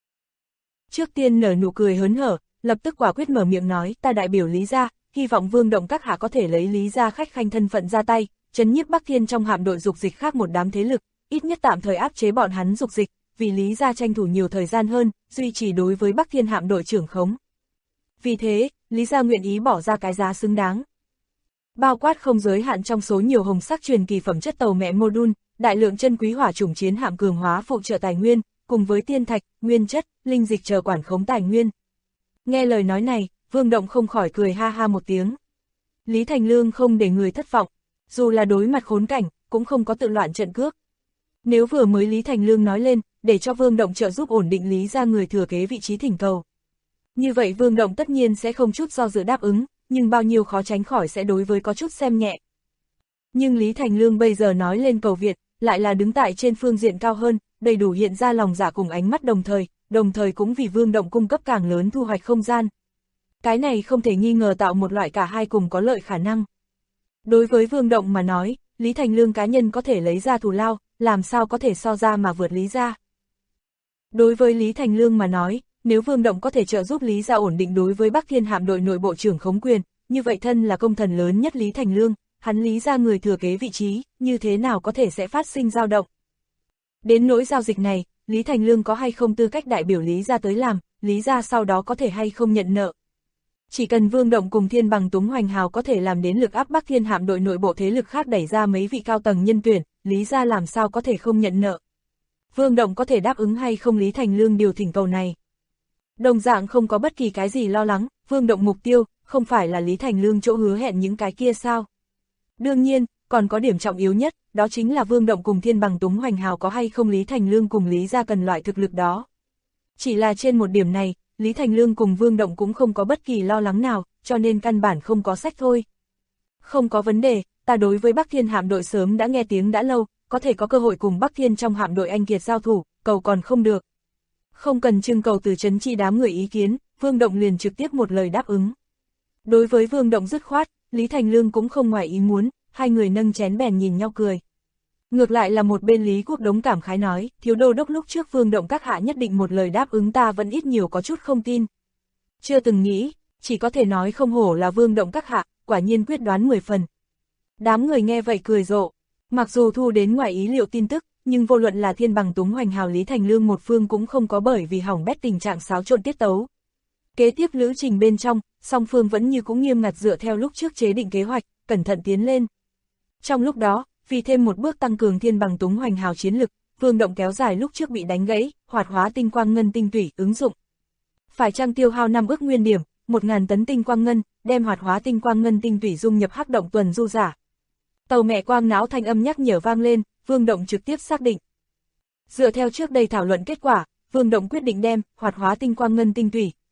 S2: Trước tiên nở nụ cười hớn hở, lập tức quả quyết mở miệng nói, ta đại biểu Lý gia, hy vọng Vương Động các hạ có thể lấy Lý gia khách khanh thân phận ra tay, trấn nhiếp Bắc Thiên trong hạm đội dục dịch khác một đám thế lực, ít nhất tạm thời áp chế bọn hắn dục dịch, vì Lý gia tranh thủ nhiều thời gian hơn, duy trì đối với Bắc Thiên hạm đội trưởng khống. Vì thế, Lý gia nguyện ý bỏ ra cái giá xứng đáng. Bao quát không giới hạn trong số nhiều hồng sắc truyền kỳ phẩm chất tàu mẹ module, đại lượng chân quý hỏa chủng chiến hạm cường hóa phụ trợ tài nguyên, cùng với tiên thạch, nguyên chất, linh dịch chờ quản khống tài nguyên. Nghe lời nói này, Vương Động không khỏi cười ha ha một tiếng. Lý Thành Lương không để người thất vọng, dù là đối mặt khốn cảnh, cũng không có tự loạn trận cước. Nếu vừa mới Lý Thành Lương nói lên, để cho Vương Động trợ giúp ổn định Lý gia người thừa kế vị trí thỉnh cầu. Như vậy Vương Động tất nhiên sẽ không chút do dự đáp ứng, nhưng bao nhiêu khó tránh khỏi sẽ đối với có chút xem nhẹ. Nhưng Lý Thành Lương bây giờ nói lên cầu viện, lại là đứng tại trên phương diện cao hơn, đầy đủ hiện ra lòng dạ cùng ánh mắt đồng thời cũng vì Vương Động cung cấp càng lớn thu hoạch không gian. Cái này không thể nghi ngờ tạo một loại cả hai cùng có lợi khả năng. Đối với Vương Động mà nói, Lý Thành Lương cá nhân có thể lấy ra thù lao, làm sao có thể so ra mà vượt Lý gia. Đối với Lý Thành Lương mà nói, nếu Vương Động có thể trợ giúp Lý gia ổn định đối với Bắc Thiên hạm đội nội bộ trưởng khống quyền, như vậy thân là công thần lớn nhất Lý Thành Lương, hắn Lý gia người thừa kế vị trí, như thế nào có thể sẽ phát sinh dao động. Đến nỗi giao dịch này, Lý Thành Lương có hay không tư cách đại biểu Lý gia tới làm, Lý gia sau đó có thể hay không nhận nợ. Chỉ cần Vương Động cùng Thiên Bằng Túng Hoành Hào có thể làm đến lực áp Bắc Thiên hạm đội nội bộ thế lực khác đẩy ra mấy vị cao tầng nhân tuyển, Lý gia làm sao có thể không nhận nợ. Vương Động có thể đáp ứng hay không Lý Thành Lương điều thỉnh cầu này. Đồng dạng không có bất kỳ cái gì lo lắng, Vương Động mục tiêu, không phải là Lý Thành Lương chỗ hứa hẹn những cái kia sao. Đương nhiên, còn có điểm trọng yếu nhất, đó chính là Vương Động cùng Thiên Bằng Túng Hoành Hào có hay không Lý Thành Lương cùng Lý gia cần loại thực lực đó. Chỉ là trên một điểm này, Lý Thành Lương cùng Vương Động cũng không có bất kỳ lo lắng nào, cho nên căn bản không có sách thôi. Không có vấn đề, ta đối với Bắc Thiên hạm đội sớm đã nghe tiếng đã lâu, có thể có cơ hội cùng Bắc Thiên trong hạm đội anh kiệt giao thủ, cầu còn không được. Không cần trưng cầu từ Trấn Chi đám người ý kiến, Vương Động liền trực tiếp một lời đáp ứng. Đối với Vương Động dứt khoát, Lý Thành Lương cũng không ngoài ý muốn, hai người nâng chén bèn nhìn nhau cười. Ngược lại là một bên Lý Quốc Đống cảm khái nói, thiếu đô đốc lúc trước Vương Động các hạ nhất định một lời đáp ứng ta vẫn ít nhiều có chút không tin. Chưa từng nghĩ, chỉ có thể nói không hổ là Vương Động các hạ, quả nhiên quyết đoán 10 phần. Đám người nghe vậy cười rộ, mặc dù thu đến ngoài ý liệu tin tức, nhưng vô luận là Thiên Bằng Túng Hoành Hào Lý Thành Lương một phương cũng không có bởi vì hỏng bét tình trạng xáo trộn tiết tấu. Kế tiếp lữ trình bên trong, song phương vẫn như cũng nghiêm ngặt dựa theo lúc trước chế định kế hoạch, cẩn thận tiến lên. Trong lúc đó, vì thêm một bước tăng cường Thiên Bằng Túng Hoành Hào chiến lực, Vương Động kéo dài lúc trước bị đánh gãy, hoạt hóa tinh quang ngân tinh tủy ứng dụng. Phải chăng tiêu hao 5 ức nguyên điểm, 1000 tấn tinh quang ngân, đem hoạt hóa tinh quang ngân tinh tủy dung nhập hắc động tuần du giả. Tàu mẹ quang não thanh âm nhắc nhở vang lên, Vương Động trực tiếp xác định. Dựa theo trước đây thảo luận kết quả, Vương Động quyết định đem hoạt hóa tinh quang ngân tinh tủy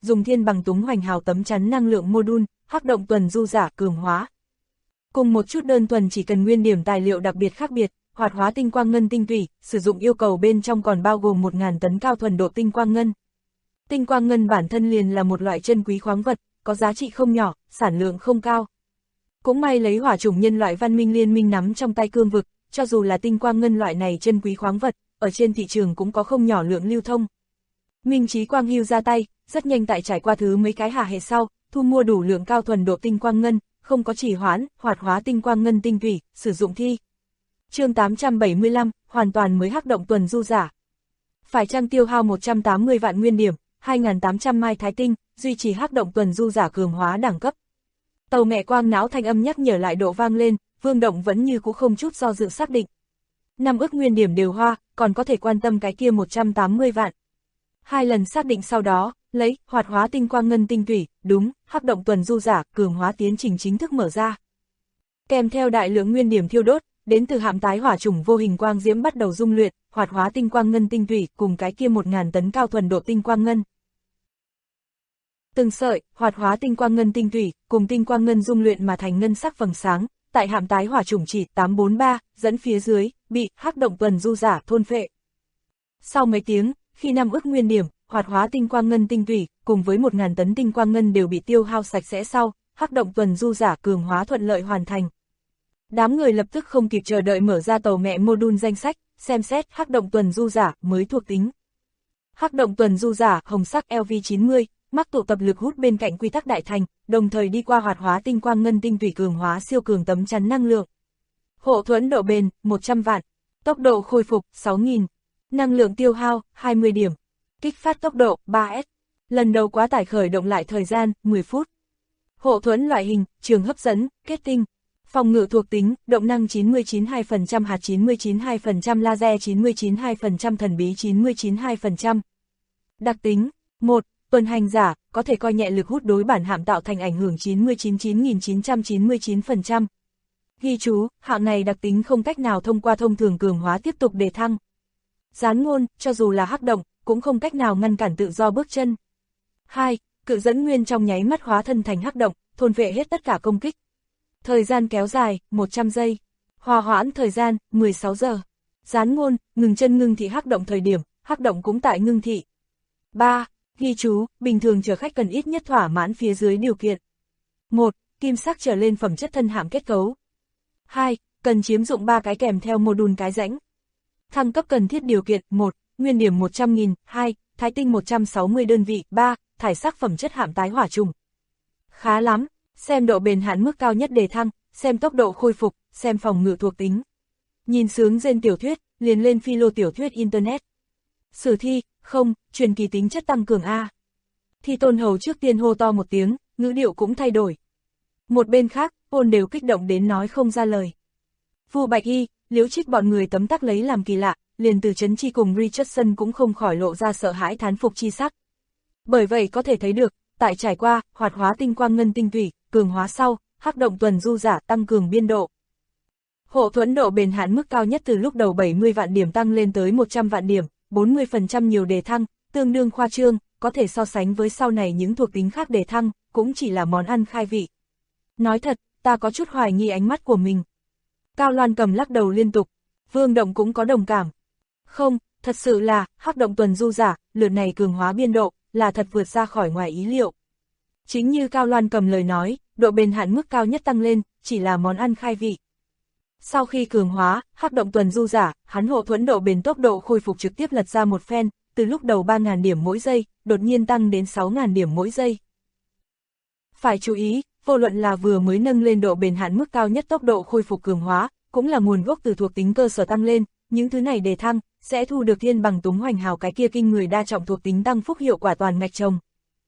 S2: dùng thiên bằng túng hoành hào tấm chắn năng lượng module, hắc động tuần du giả cường hóa. Cùng một chút đơn thuần chỉ cần nguyên điểm tài liệu đặc biệt khác biệt, hoạt hóa tinh quang ngân tinh thủy, sử dụng yêu cầu bên trong còn bao gồm 1000 tấn cao thuần độ tinh quang ngân. Tinh quang ngân bản thân liền là một loại chân quý khoáng vật, có giá trị không nhỏ, sản lượng không cao. Cũng may lấy hỏa chủng nhân loại văn minh liên minh nắm trong tay cương vực, cho dù là tinh quang ngân loại này chân quý khoáng vật, ở trên thị trường cũng có không nhỏ lượng lưu thông. Minh Chí Quang hưu ra tay, rất nhanh tại trải qua thứ mấy cái hạ hệ sau, thu mua đủ lượng cao thuần độ tinh quang ngân, không có trì hoãn, hoạt hóa tinh quang ngân tinh thủy, sử dụng thi. Chương 875, hoàn toàn mới hắc động tuần du giả. Phải chăng tiêu hao 180 vạn nguyên điểm, 2.800 mai thái tinh, duy trì hắc động tuần du giả cường hóa đẳng cấp. Tàu mẹ quang não thanh âm nhắc nhở lại độ vang lên, Vương Động vẫn như cũ không chút do dự xác định. 5 ức nguyên điểm đều hoa, còn có thể quan tâm cái kia 180 vạn. 2 lần xác định sau đó, lấy, hoạt hóa tinh quang ngân tinh thủy, đúng, hắc động tuần du giả, cường hóa tiến trình chính thức mở ra. Kèm theo đại lượng nguyên điểm thiêu đốt, đến từ hạm tái hỏa chủng vô hình quang diễm bắt đầu dung luyện, hoạt hóa tinh quang ngân tinh thủy cùng cái kia 1000 tấn cao thuần độ tinh quang ngân. Từng sợi, hoạt hóa tinh quang ngân tinh thủy, cùng tinh quang ngân dung luyện mà thành ngân sắc vầng sáng, tại hạm tái hỏa chủng chỉ 843, dẫn phía dưới, bị hắc động tuần du giả thôn phệ. Sau mấy tiếng, khi 5 ức nguyên điểm, hoạt hóa tinh quang ngân tinh thủy, cùng với 1000 tấn tinh quang ngân đều bị tiêu hao sạch sẽ sau, hắc động tuần du giả cường hóa thuận lợi hoàn thành. Đám người lập tức không kịp chờ đợi mở ra tàu mẹ module danh sách, xem xét hắc động tuần du giả mới thuộc tính. Hắc động tuần du giả hồng sắc LV90, mắc tụ tập lực hút bên cạnh quy tắc đại thành, đồng thời đi qua hoạt hóa tinh quang ngân tinh thủy cường hóa siêu cường tấm chắn năng lượng. Hộ thuẫn độ bền 100 vạn, tốc độ khôi phục 6000, năng lượng tiêu hao 20 điểm, kích phát tốc độ 3S, lần đầu quá tải khởi động lại thời gian 10 phút. Hộ thuẫn loại hình, trường hấp dẫn, kết tinh. Phòng ngự thuộc tính, động năng 99,2%, hạt 99,2%, laser 99,2%, thần bí 99,2%. Đặc tính, 1. Tuần hành giả, có thể coi nhẹ lực hút đối bản hạm tạo thành ảnh hưởng 99,999%. Ghi chú, hạng này đặc tính không cách nào thông qua thông thường cường hóa tiếp tục đề thăng. Gián ngôn, cho dù là hắc động, cũng không cách nào ngăn cản tự do bước chân. 2. Cự dẫn nguyên trong nháy mắt hóa thân thành hắc động, thôn vệ hết tất cả công kích. Thời gian kéo dài, 100 giây. Hòa hoãn thời gian, 16 giờ. Gián ngôn, ngừng chân ngưng thị hắc động thời điểm, hắc động cũng tại ngưng thị. 3. Ghi chú, bình thường chở khách cần ít nhất thỏa mãn phía dưới điều kiện. 1. Kim sắc trở lên phẩm chất thân hạm kết cấu. 2. Cần chiếm dụng 3 cái kèm theo module cái rãnh. Thăng cấp cần thiết điều kiện. 1. Nguyên điểm 100.000. 2. Thái tinh 160 đơn vị. 3. Thải sắc phẩm chất hạm tái hỏa trùng. Khá lắm, xem độ bền hạn mức cao nhất đề thăng, xem tốc độ khôi phục, xem phòng ngự thuộc tính. Nhìn sướng trên tiểu thuyết, liền lên philo tiểu thuyết Internet. Sử thi, không, truyền kỳ tính chất tăng cường A. Thi Tôn Hầu trước tiên hô to một tiếng, ngữ điệu cũng thay đổi. Một bên khác, Ôn đều kích động đến nói không ra lời. Vu Bạch Y, Liễu Trích bọn người tấm tắc lấy làm kỳ lạ, liền từ Trấn Chi cùng Richardson cũng không khỏi lộ ra sợ hãi thán phục chi sắc. Bởi vậy có thể thấy được, tại trải qua, hoạt hóa tinh quang ngân tinh thủy, cường hóa sau, hắc động tuần du giả tăng cường biên độ. Hộ thuẫn độ bền hạn mức cao nhất từ lúc đầu 70 vạn điểm tăng lên tới 100 vạn điểm, 40% nhiều đề thăng, tương đương khoa trương, có thể so sánh với sau này những thuộc tính khác đề thăng, cũng chỉ là món ăn khai vị. Nói thật, ta có chút hoài nghi ánh mắt của mình. Cao Loan Cầm lắc đầu liên tục, Vương Động cũng có đồng cảm. Không, thật sự là, hắc động tuần du giả, lượt này cường hóa biên độ, là thật vượt ra khỏi ngoài ý liệu. Chính như Cao Loan Cầm lời nói, độ bền hạn mức cao nhất tăng lên, chỉ là món ăn khai vị. Sau khi cường hóa, hắc động tuần du giả, hắn hộ thuẫn độ bền tốc độ khôi phục trực tiếp lật ra một phen, từ lúc đầu 3.000 điểm mỗi giây, đột nhiên tăng đến 6.000 điểm mỗi giây. Phải chú ý, vô luận là vừa mới nâng lên độ bền hạn mức cao nhất tốc độ khôi phục cường hóa, cũng là nguồn gốc từ thuộc tính cơ sở tăng lên, những thứ này đề thăng, sẽ thu được thiên bằng túng hoành hào cái kia kinh người đa trọng thuộc tính tăng phúc hiệu quả toàn ngạch trồng.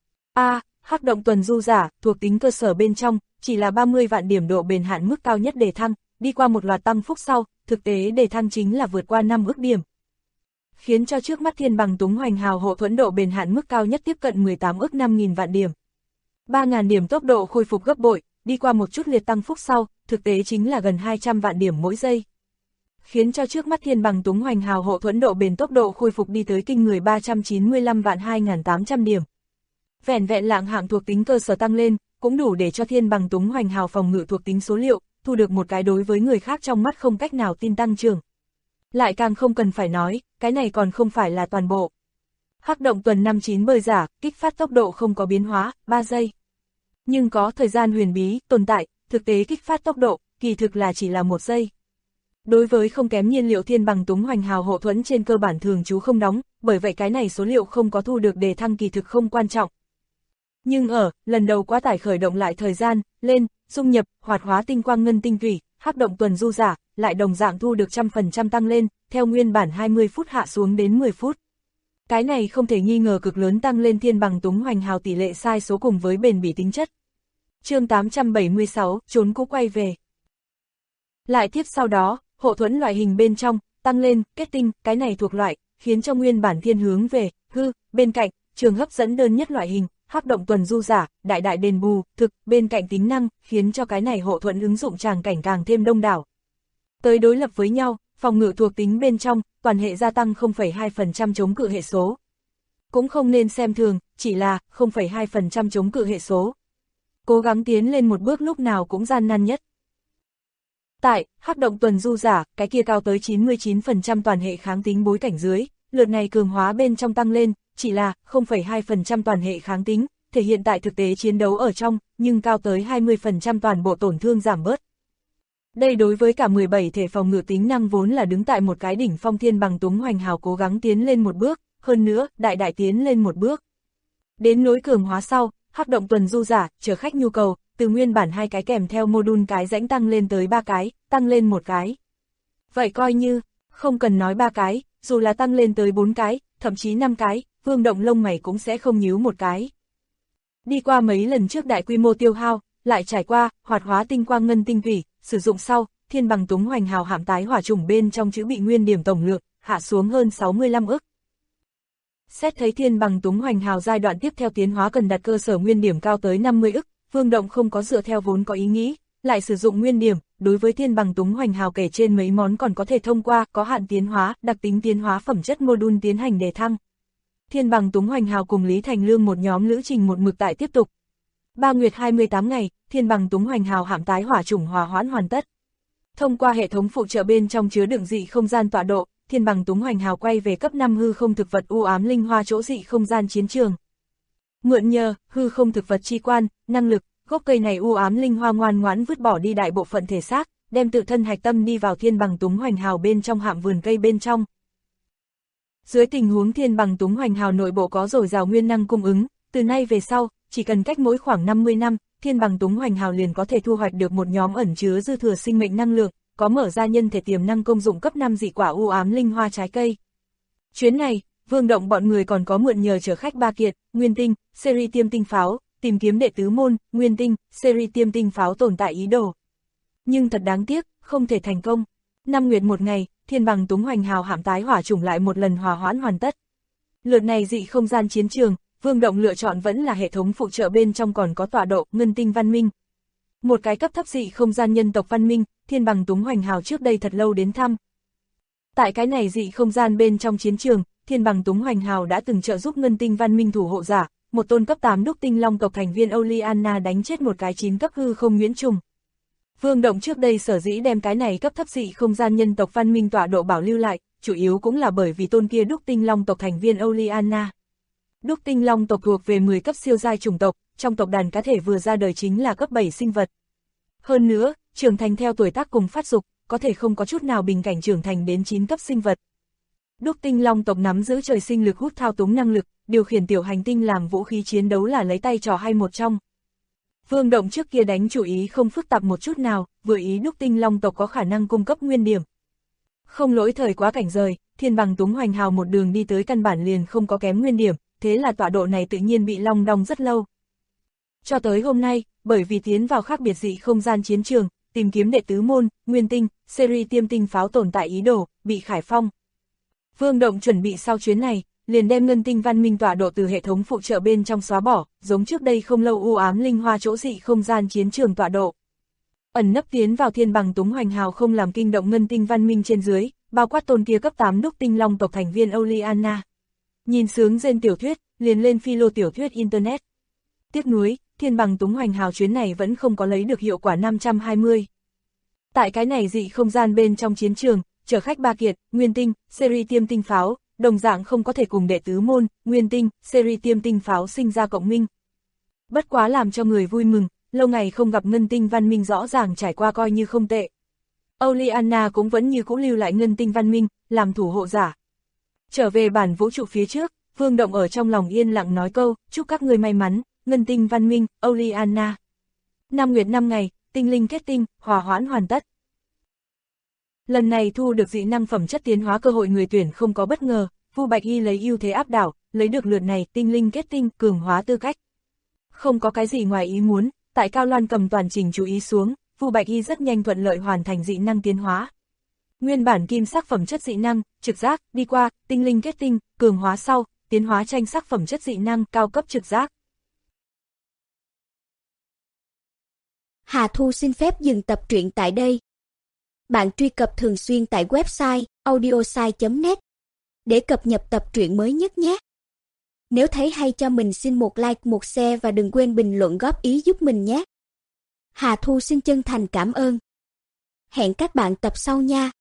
S2: Hắc động tuần du giả, thuộc tính cơ sở bên trong, chỉ là 30 vạn điểm độ bền hạn mức cao nhất đề thăng, đi qua một loạt tăng phúc sau, thực tế đề thăng chính là vượt qua 5 ức điểm. Khiến cho trước mắt thiên bằng túng hoành hào hộ thuẫn độ bền hạn mức cao nhất tiếp cận 18 ức 5.000 vạn điểm. 3.000 điểm tốc độ khôi phục gấp bội, đi qua một chút liệt tăng phúc sau, thực tế chính là gần 200 vạn điểm mỗi giây. Khiến cho trước mắt thiên bằng túng hoành hào hộ thuẫn độ bền tốc độ khôi phục đi tới kinh người 395 vạn 2.800 điểm. Vẻn vẹn lạng hạng thuộc tính cơ sở tăng lên, cũng đủ để cho thiên bằng túng hoành hào phòng ngự thuộc tính số liệu, thu được một cái đối với người khác trong mắt không cách nào tin tăng trưởng. Lại càng không cần phải nói, cái này còn không phải là toàn bộ. Hắc động tuần 59 bơi giả, kích phát tốc độ không có biến hóa, 3 giây. Nhưng có thời gian huyền bí, tồn tại, thực tế kích phát tốc độ, kỳ thực là chỉ là 1 giây. Đối với không kém nhiên liệu thiên bằng túng hoành hào hộ thuẫn trên cơ bản thường trú không đóng, bởi vậy cái này số liệu không có thu được đề thăng kỳ thực không quan trọng. Nhưng lần đầu quá tải khởi động lại thời gian, lên, dung nhập, hoạt hóa tinh quang ngân tinh thủy, hắc động tuần du giả, lại đồng dạng thu được 100% tăng lên, theo nguyên bản 20 phút hạ xuống đến 10 phút. Cái này không thể nghi ngờ cực lớn tăng lên thiên bằng túng hoành hào tỷ lệ sai số cùng với bền bỉ tính chất. Chương 876, trốn cũ quay về. Lại tiếp sau đó, hộ thuẫn loại hình bên trong, tăng lên, kết tinh, cái này thuộc loại, khiến cho nguyên bản thiên hướng về, hư, bên cạnh, trường hấp dẫn đơn nhất loại hình, hắc động tuần du giả, đại đại đền bù, thực, bên cạnh tính năng, khiến cho cái này hộ thuẫn ứng dụng tràng cảnh càng thêm đông đảo. Tới đối lập với nhau, phòng ngự thuộc tính bên trong, toàn hệ gia tăng 0,2% chống cự hệ số. Cũng không nên xem thường, chỉ là 0,2% chống cự hệ số. Cố gắng tiến lên một bước lúc nào cũng gian nan nhất. Tại hắc động tuần du giả, cái kia cao tới 99% toàn hệ kháng tính bối cảnh dưới, lượt này cường hóa bên trong tăng lên, chỉ là 0,2% toàn hệ kháng tính, thể hiện tại thực tế chiến đấu ở trong, nhưng cao tới 20% toàn bộ tổn thương giảm bớt. Đây đối với cả 17 thể phòng ngự tính năng vốn là đứng tại một cái đỉnh phong thiên bằng túng hoành hào cố gắng tiến lên một bước, hơn nữa, đại đại tiến lên một bước. Đến nối cường hóa sau, hắc động tuần du giả, chở khách nhu cầu, từ nguyên bản 2 cái kèm theo module cái rãnh tăng lên tới 3 cái, tăng lên 1 cái. Vậy coi như, không cần nói 3 cái, dù là tăng lên tới 4 cái, thậm chí 5 cái, Vương Động lông mày cũng sẽ không nhíu một cái. Đi qua mấy lần trước đại quy mô tiêu hao, lại trải qua, hoạt hóa tinh quang ngân tinh thủy, sử dụng sau, thiên bằng túng hoành hào hạm tái hỏa chủng bên trong chữ bị nguyên điểm tổng lượng, hạ xuống hơn 65 ức. Xét thấy thiên bằng túng hoành hào giai đoạn tiếp theo tiến hóa cần đặt cơ sở nguyên điểm cao tới 50 ức, Vương Động không có dựa theo vốn có ý nghĩ, lại sử dụng nguyên điểm, đối với thiên bằng túng hoành hào kể trên mấy món còn có thể thông qua có hạn tiến hóa, đặc tính tiến hóa phẩm chất module tiến hành đề thăng. Thiên bằng túng hoành hào cùng Lý Thành Lương một nhóm lữ trình một mực tại tiếp tục. 3 nguyệt 28 ngày, thiên bằng túng hoành hào hạm tái hỏa chủng hòa hoãn hoàn tất. Thông qua hệ thống phụ trợ bên trong chứa đựng dị không gian tọa độ, thiên bằng túng hoành hào quay về cấp 5 hư không thực vật u ám linh hoa chỗ dị không gian chiến trường. Mượn nhờ hư không thực vật chi quan, năng lực, gốc cây này u ám linh hoa ngoan ngoãn vứt bỏ đi đại bộ phận thể xác, đem tự thân hạch tâm đi vào thiên bằng túng hoành hào bên trong hạm vườn cây bên trong. Dưới tình huống thiên bằng túng hoành hào nội bộ có dồi dào nguyên năng cung ứng, từ nay về sau, chỉ cần cách mỗi khoảng 50 năm, thiên bằng túng hoành hào liền có thể thu hoạch được một nhóm ẩn chứa dư thừa sinh mệnh năng lượng, có mở ra nhân thể tiềm năng công dụng cấp 5 dị quả u ám linh hoa trái cây. Chuyến này, Vương Động bọn người còn có mượn nhờ chở khách 3 kiện, nguyên tinh, series tiêm tinh pháo, tìm kiếm đệ tứ môn, nguyên tinh, series tiêm tinh pháo tồn tại ý đồ. Nhưng thật đáng tiếc, không thể thành công. 5 nguyệt một ngày, thiên bằng túng hoành hào hạm tái hỏa chủng lại một lần hòa hoãn hoàn tất. Lượt này dị không gian chiến trường, Vương Động lựa chọn vẫn là hệ thống phụ trợ bên trong còn có tọa độ ngân tinh văn minh. Một cái cấp thấp dị không gian nhân tộc văn minh, thiên bằng túng hoành hào trước đây thật lâu đến thăm. Tại cái này dị không gian bên trong chiến trường, thiên bằng túng hoành hào đã từng trợ giúp ngân tinh văn minh thủ hộ giả, một tôn cấp 8 đúc tinh long tộc thành viên Oliana đánh chết một cái 9 cấp hư không nguyễn trùng. Vương Động trước đây sở dĩ đem cái này cấp thấp dị không gian nhân tộc văn minh tọa độ bảo lưu lại, chủ yếu cũng là bởi vì tôn kia đúc tinh long tộc thành viên Oliana. Đúc tinh long tộc thuộc về 10 cấp siêu giai chủng tộc, trong tộc đàn cá thể vừa ra đời chính là cấp 7 sinh vật. Hơn nữa, trưởng thành theo tuổi tác cùng phát dục, có thể không có chút nào bình cảnh trưởng thành đến 9 cấp sinh vật. Đúc tinh long tộc nắm giữ trời sinh lực hút thao túng năng lực, điều khiển tiểu hành tinh làm vũ khí chiến đấu là lấy tay trò hay một trong. Vương Động trước kia đánh chủ ý không phức tạp một chút nào, vừa ý đúc tinh long tộc có khả năng cung cấp nguyên điểm. Không lỗi thời quá cảnh rời, thiên bằng túng hoành hào một đường đi tới căn bản liền không có kém nguyên điểm, thế là tọa độ này tự nhiên bị long đong rất lâu. Cho tới hôm nay, bởi vì tiến vào khác biệt dị không gian chiến trường, tìm kiếm đệ tứ môn, nguyên tinh, series tiêm tinh pháo tồn tại ý đồ, bị khải phong. Vương Động chuẩn bị sau chuyến này, liền đem ngân tinh văn minh tọa độ từ hệ thống phụ trợ bên trong xóa bỏ, giống trước đây không lâu u ám linh hoa chỗ dị không gian chiến trường tọa độ. Ẩn nấp tiến vào thiên bằng túng hoành hào không làm kinh động ngân tinh văn minh trên dưới, bao quát tôn kia cấp 8 đúc tinh long tộc thành viên Oliana. Nhìn sướng trên tiểu thuyết, liền lên philo tiểu thuyết internet. tiếc nuối, Thiên Bằng Túng Hoành Hào chuyến này vẫn không có lấy được hiệu quả 520. Tại cái này dị không gian bên trong chiến trường, chở khách Ba Kiệt, Nguyên Tinh, series tiêm tinh pháo, đồng dạng không có thể cùng đệ tứ môn, Nguyên Tinh, series tiêm tinh pháo sinh ra cộng minh. Bất quá làm cho người vui mừng, lâu ngày không gặp Ngân Tinh Văn Minh rõ ràng trải qua coi như không tệ. Oliana cũng vẫn như cũ lưu lại Ngân Tinh Văn Minh, làm thủ hộ giả. Trở về bản vũ trụ phía trước, Vương Động ở trong lòng yên lặng nói câu, chúc các người may mắn, Ngân Tinh Văn Minh, Oliana. 5 nguyệt 5 ngày, tinh linh kết tinh, hòa hoãn hoàn tất. Lần này thu được dị năng phẩm chất tiến hóa cơ hội người tuyển không có bất ngờ, Vu Bạch Y lấy ưu thế áp đảo, lấy được lượt này tinh linh kết tinh, cường hóa tư cách. Không có cái gì ngoài ý muốn, tại Cao Loan cầm toàn trình chú ý xuống, Vu Bạch Y rất nhanh thuận lợi hoàn thành dị năng tiến hóa. Nguyên bản kim sắc phẩm chất dị năng, trực giác, đi qua, tinh linh kết tinh, cường hóa sau, tiến hóa tranh sắc phẩm chất dị năng, cao cấp trực giác.
S3: Hà Thu xin phép dừng tập truyện tại đây. Bạn truy cập thường xuyên tại website audiosai.net để cập nhật tập truyện mới nhất nhé. Nếu thấy hay cho mình xin một like, một share và đừng quên bình luận góp ý giúp mình nhé. Hà Thu xin chân thành cảm ơn. Hẹn các bạn tập sau nha.